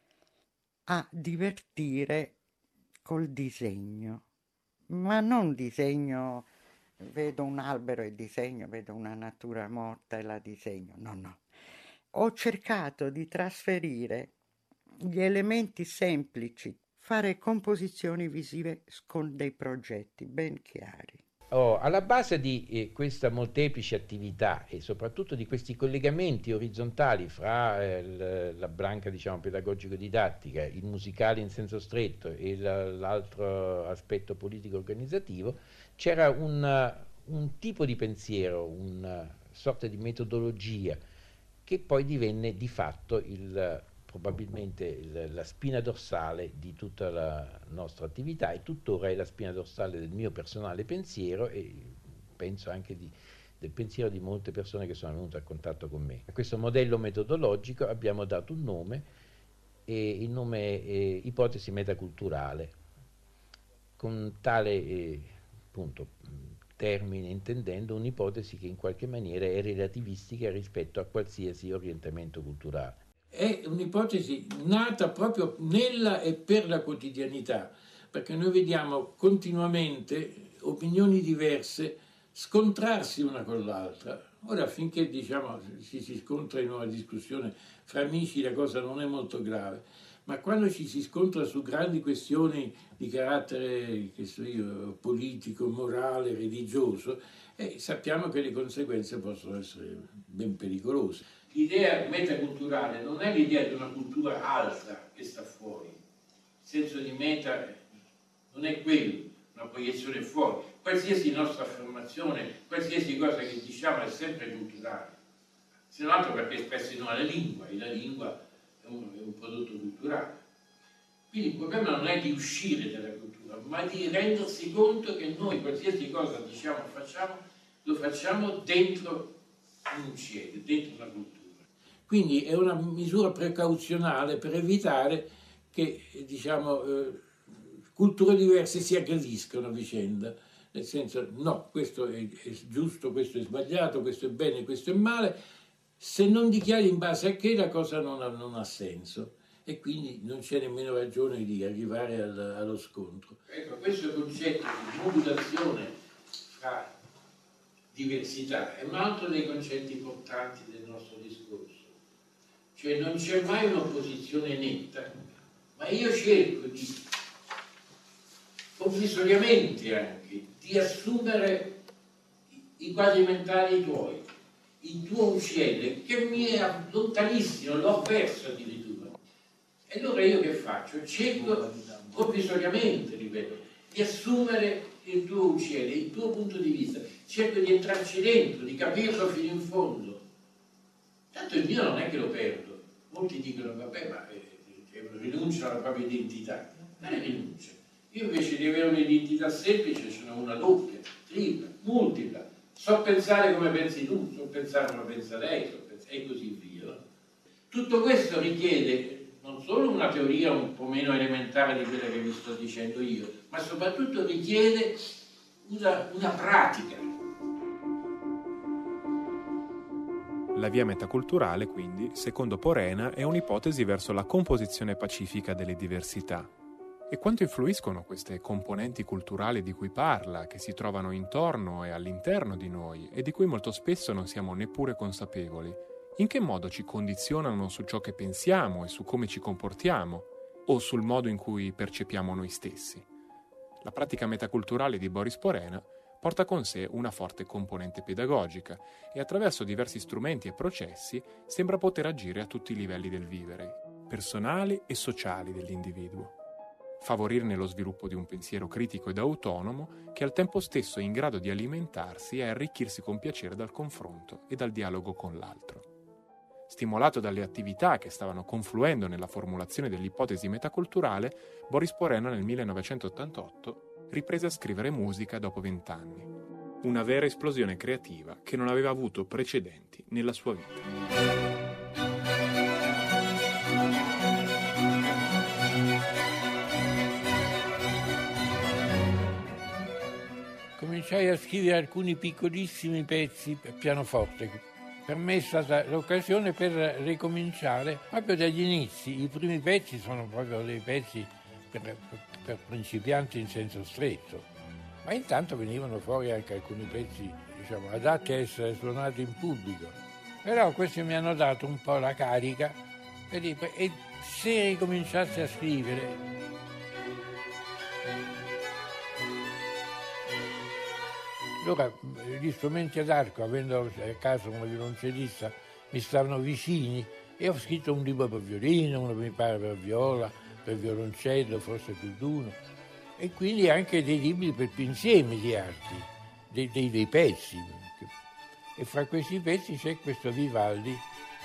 a divertire col disegno, ma non disegno, vedo un albero e disegno, vedo una natura morta e la disegno, no. Ho cercato di trasferire gli elementi semplici, fare composizioni visive con dei progetti ben chiari. Alla base di questa molteplice attività e soprattutto di questi collegamenti orizzontali fra la branca, diciamo, pedagogico-didattica, il musicale in senso stretto e l'altro aspetto politico-organizzativo, c'era un tipo di pensiero, una sorta di metodologia che poi divenne di fatto probabilmente la spina dorsale di tutta la nostra attività e tuttora è la spina dorsale del mio personale pensiero e penso anche del pensiero di molte persone che sono venute a contatto con me. A questo modello metodologico abbiamo dato un nome e il nome è ipotesi metaculturale. Con tale appunto termine intendendo un'ipotesi che in qualche maniera è relativistica rispetto a qualsiasi orientamento culturale. È un'ipotesi nata proprio nella e per la quotidianità, perché noi vediamo continuamente opinioni diverse scontrarsi una con l'altra. Ora, finché si scontra in una discussione fra amici, la cosa non è molto grave, ma quando ci si scontra su grandi questioni di carattere, che so io, politico, morale, religioso, sappiamo che le conseguenze possono essere ben pericolose. L'idea metaculturale non è l'idea di una cultura alta che sta fuori. Il senso di meta non è quello, una proiezione fuori. Qualsiasi nostra affermazione, qualsiasi cosa che diciamo è sempre culturale. Se non altro perché è espressa in una lingua, e la lingua è un prodotto culturale. Quindi il problema non è di uscire dalla cultura, ma di rendersi conto che noi qualsiasi cosa diciamo o facciamo, lo facciamo dentro un cielo, dentro una cultura. Quindi è una misura precauzionale per evitare che, culture diverse si aggrediscano a vicenda. Nel senso, no, questo è giusto, questo è sbagliato, questo è bene, questo è male. Se non dichiari in base a che, la cosa non ha senso. E quindi non c'è nemmeno ragione di arrivare allo scontro. Ecco, questo concetto di modulazione fra diversità è un altro dei concetti importanti del nostro discorso. Cioè non c'è mai un'opposizione netta, ma io cerco di, provvisoriamente anche, di assumere i quadri mentali tuoi, il tuo uscire, che mi è lontanissimo, l'ho perso addirittura. E allora io che faccio? Cerco provvisoriamente, ripeto, di assumere il tuo uscire, il tuo punto di vista, cerco di entrarci dentro, di capirlo fino in fondo. Tanto il mio non è che lo perdo. Molti dicono, vabbè, ma rinunciano alla propria identità. Non è rinuncia. Io invece di avere un'identità semplice ce n'ho una doppia, tripla, multipla. So pensare come pensi tu, so pensare come pensa lei, e così via. No? Tutto questo richiede non solo una teoria un po' meno elementare di quella che vi sto dicendo io, ma soprattutto richiede una pratica. La via metaculturale, quindi, secondo Porena, è un'ipotesi verso la composizione pacifica delle diversità. E quanto influiscono queste componenti culturali di cui parla, che si trovano intorno e all'interno di noi e di cui molto spesso non siamo neppure consapevoli? In che modo ci condizionano su ciò che pensiamo e su come ci comportiamo, o sul modo in cui percepiamo noi stessi? La pratica metaculturale di Boris Porena porta con sé una forte componente pedagogica e attraverso diversi strumenti e processi sembra poter agire a tutti i livelli del vivere, personali e sociali dell'individuo. Favorirne lo sviluppo di un pensiero critico ed autonomo che al tempo stesso è in grado di alimentarsi e arricchirsi con piacere dal confronto e dal dialogo con l'altro. Stimolato dalle attività che stavano confluendo nella formulazione dell'ipotesi metaculturale, Boris Porena nel 1988 riprese a scrivere musica dopo 20 anni. Una vera esplosione creativa che non aveva avuto precedenti nella sua vita. Cominciai a scrivere alcuni piccolissimi pezzi per pianoforte. Per me è stata l'occasione per ricominciare proprio dagli inizi. I primi pezzi sono proprio dei pezzi per principianti in senso stretto, ma intanto venivano fuori anche alcuni pezzi, adatti a essere suonati in pubblico. Però questi mi hanno dato un po' la carica e se ricominciassi a scrivere allora gli strumenti ad arco, avendo a casa una violoncellista, mi stavano vicini e ho scritto un libro per violino, uno mi pare per viola, per violoncello, forse più di uno, e quindi anche dei libri per più insiemi di arti, dei pezzi. E fra questi pezzi c'è questo Vivaldi.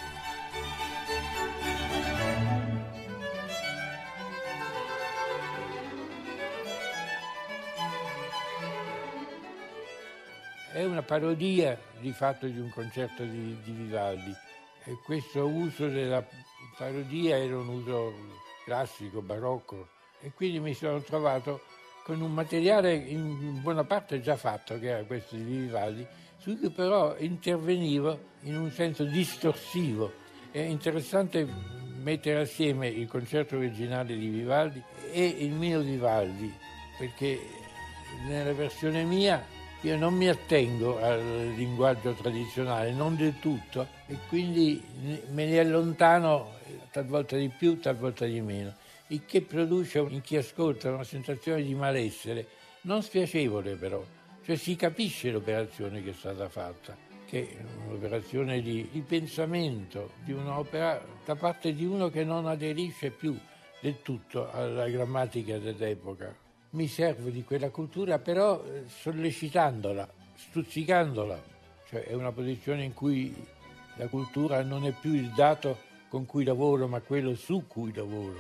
È una parodia di fatto di un concerto di Vivaldi e questo uso della parodia era un uso classico, barocco, e quindi mi sono trovato con un materiale in buona parte già fatto, che era questo di Vivaldi, su cui però intervenivo in un senso distorsivo. È interessante mettere assieme il concerto originale di Vivaldi e il mio Vivaldi, perché nella versione mia io non mi attengo al linguaggio tradizionale, non del tutto, e quindi me ne allontano talvolta di più, talvolta di meno, il che produce in chi ascolta una sensazione di malessere, non spiacevole però, cioè si capisce l'operazione che è stata fatta, che è un'operazione di ripensamento di un'opera da parte di uno che non aderisce più del tutto alla grammatica dell'epoca. Mi servo di quella cultura però sollecitandola, stuzzicandola, cioè è una posizione in cui la cultura non è più il dato con cui lavoro, ma quello su cui lavoro.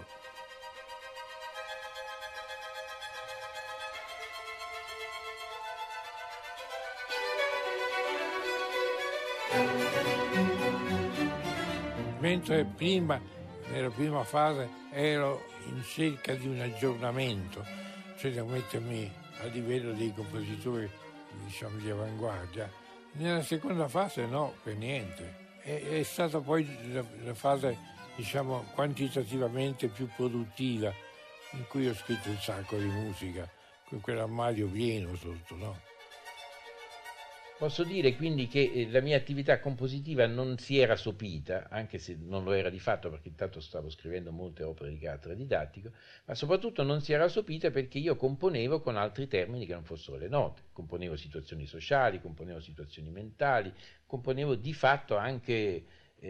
Mentre prima, nella prima fase, ero in cerca di un aggiornamento, cioè da mettermi a livello dei compositori, diciamo, di avanguardia. Nella seconda fase no, per niente. È stata poi la fase, diciamo, quantitativamente più produttiva, in cui ho scritto un sacco di musica, con quell'armadio pieno sotto, no? Posso dire quindi che la mia attività compositiva non si era sopita, anche se non lo era di fatto perché intanto stavo scrivendo molte opere di carattere didattico, ma soprattutto non si era sopita perché io componevo con altri termini che non fossero le note. Componevo situazioni sociali, componevo situazioni mentali, componevo di fatto anche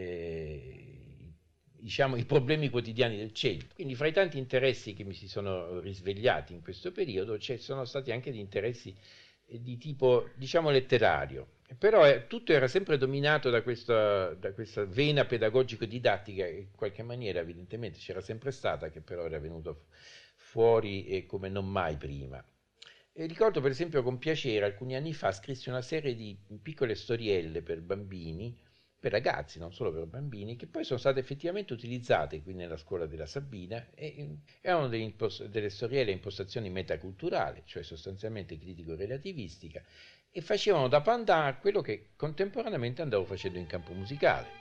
diciamo, i problemi quotidiani del centro. Quindi fra i tanti interessi che mi si sono risvegliati in questo periodo ci sono stati anche gli interessi di tipo, diciamo, letterario, però tutto era sempre dominato da questa vena pedagogico-didattica che in qualche maniera evidentemente c'era sempre stata, che però era venuta fuori come non mai prima. E ricordo per esempio con piacere alcuni anni fa scrissi una serie di piccole storielle per bambini, per ragazzi, non solo per bambini, che poi sono state effettivamente utilizzate qui nella scuola della Sabina e erano delle storielle a impostazione metaculturale, cioè sostanzialmente critico-relativistica, e facevano da pandan a quello che contemporaneamente andavo facendo in campo musicale.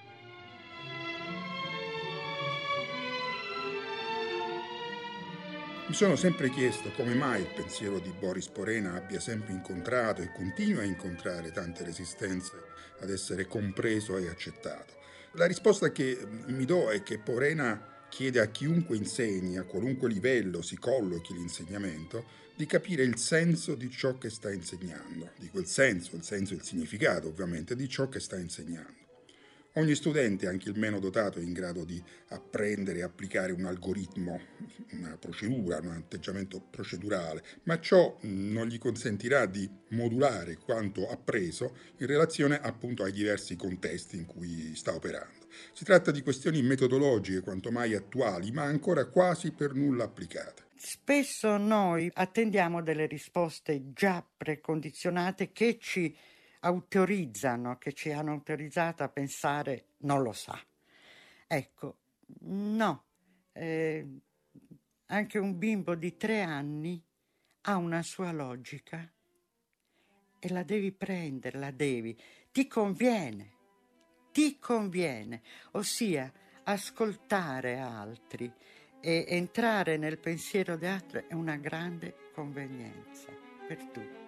Mi sono sempre chiesto come mai il pensiero di Boris Porena abbia sempre incontrato e continua a incontrare tante resistenze ad essere compreso e accettato. La risposta che mi do è che Porena chiede a chiunque insegni, a qualunque livello si collochi l'insegnamento, di capire il senso di ciò che sta insegnando, di quel senso, il il significato ovviamente, di ciò che sta insegnando. Ogni studente, anche il meno dotato, è in grado di apprendere e applicare un algoritmo, una procedura, un atteggiamento procedurale, ma ciò non gli consentirà di modulare quanto appreso in relazione appunto ai diversi contesti in cui sta operando. Si tratta di questioni metodologiche quanto mai attuali, ma ancora quasi per nulla applicate. Spesso noi attendiamo delle risposte già precondizionate che ci autorizzano, che ci hanno autorizzato a pensare non lo sa. Ecco, no, anche un bimbo di 3 anni ha una sua logica e la devi prendere, ti conviene, ossia ascoltare altri e entrare nel pensiero di altri è una grande convenienza per tutti.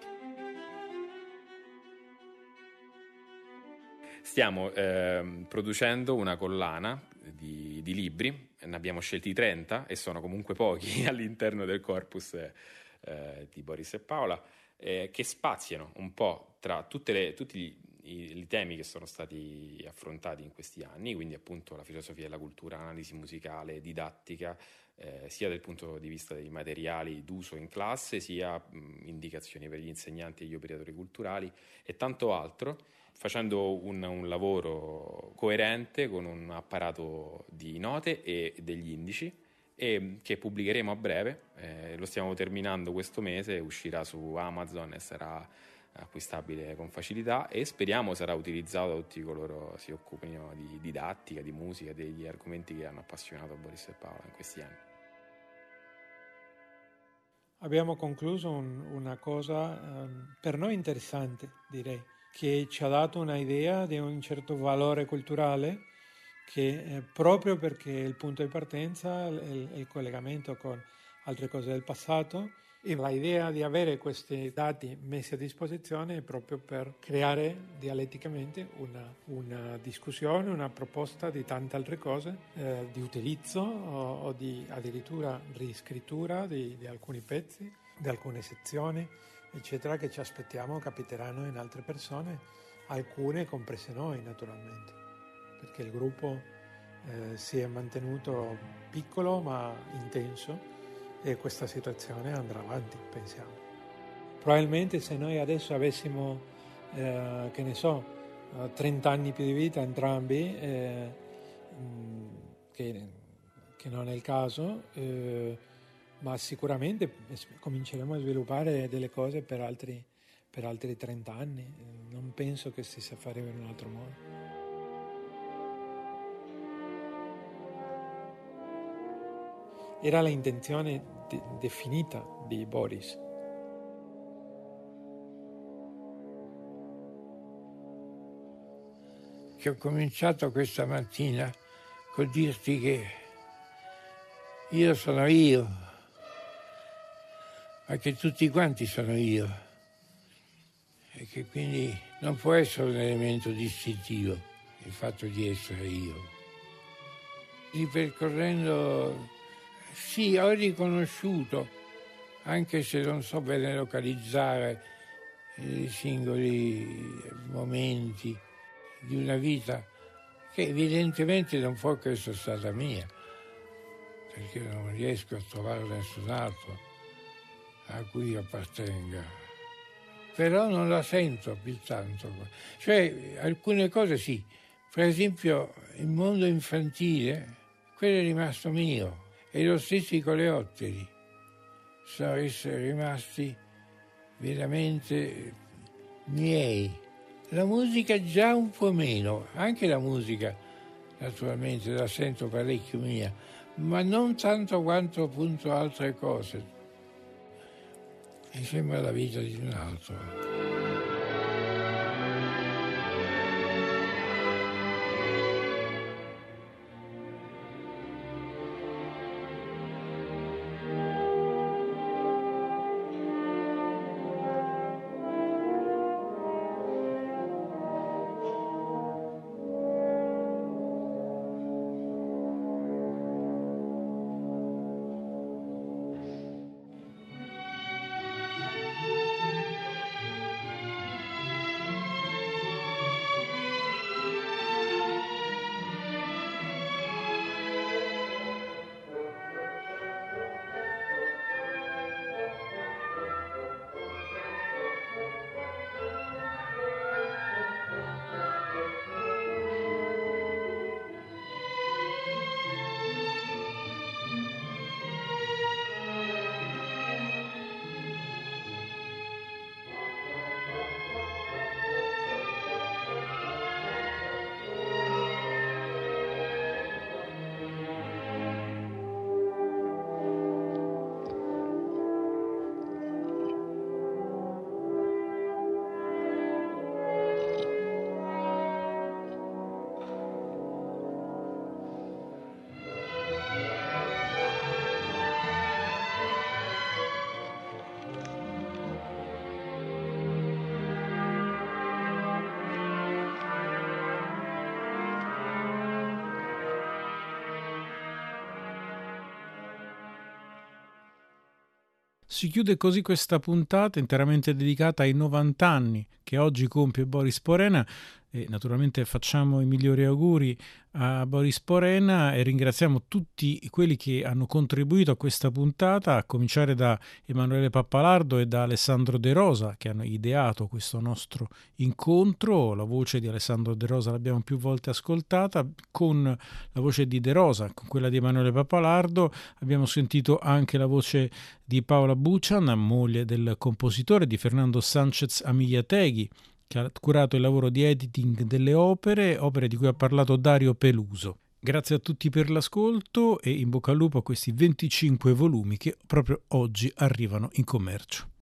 Stiamo producendo una collana di libri, ne abbiamo scelti 30 e sono comunque pochi all'interno del corpus di Boris e Paola, che spaziano un po' tra tutti i temi che sono stati affrontati in questi anni, quindi appunto la filosofia della cultura, analisi musicale, didattica, sia dal punto di vista dei materiali d'uso in classe, sia indicazioni per gli insegnanti e gli operatori culturali e tanto altro, facendo un lavoro coerente con un apparato di note e degli indici e che pubblicheremo a breve, lo stiamo terminando questo mese, uscirà su Amazon e sarà acquistabile con facilità e speriamo sarà utilizzato da tutti coloro che si occupino di didattica, di musica, degli argomenti che hanno appassionato Boris e Paola in questi anni. Abbiamo concluso una cosa per noi interessante, direi, che ci ha dato un'idea di un certo valore culturale che proprio perché il punto di partenza è il collegamento con altre cose del passato, e l'idea di avere questi dati messi a disposizione è proprio per creare dialetticamente una discussione, una proposta di tante altre cose, di utilizzo o di addirittura riscrittura di alcuni pezzi, di alcune sezioni, eccetera, che ci aspettiamo capiteranno in altre persone, alcune comprese noi naturalmente, perché il gruppo si è mantenuto piccolo ma intenso, e questa situazione andrà avanti, pensiamo. Probabilmente se noi adesso avessimo, che ne so, 30 anni più di vita entrambi, che non è il caso, ma sicuramente cominceremo a sviluppare delle cose per altri 30 anni. Non penso che si farebbe in un altro modo. Era l'intenzione definita di Boris. Che ho cominciato questa mattina col dirti che io sono io, ma che tutti quanti sono io, e che quindi non può essere un elemento distintivo il fatto di essere io. Ripercorrendo, sì, ho riconosciuto, anche se non so bene localizzare i singoli momenti di una vita che evidentemente non può che essere stata mia, perché non riesco a trovare nessun altro a cui appartenga. Però non la sento più tanto. Cioè, alcune cose sì. Per esempio, il mondo infantile, quello è rimasto mio. E lo stesso i coleotteri sono rimasti veramente miei. La musica già un po' meno, anche la musica naturalmente la sento parecchio mia, ma non tanto quanto appunto altre cose. Mi sembra la vita di un altro. Si chiude così questa puntata interamente dedicata ai 90 anni che oggi compie Boris Porena, e naturalmente facciamo i migliori auguri a Boris Porena e ringraziamo tutti quelli che hanno contribuito a questa puntata, a cominciare da Emanuele Pappalardo e da Alessandro De Rosa, che hanno ideato questo nostro incontro. La voce di Alessandro De Rosa l'abbiamo più volte ascoltata, con la voce di De Rosa, con quella di Emanuele Pappalardo abbiamo sentito anche la voce di Paola Buchan, moglie del compositore, di Fernando Sanchez Amigliategui, che ha curato il lavoro di editing delle opere di cui ha parlato Dario Peluso. Grazie a tutti per l'ascolto e in bocca al lupo a questi 25 volumi che proprio oggi arrivano in commercio.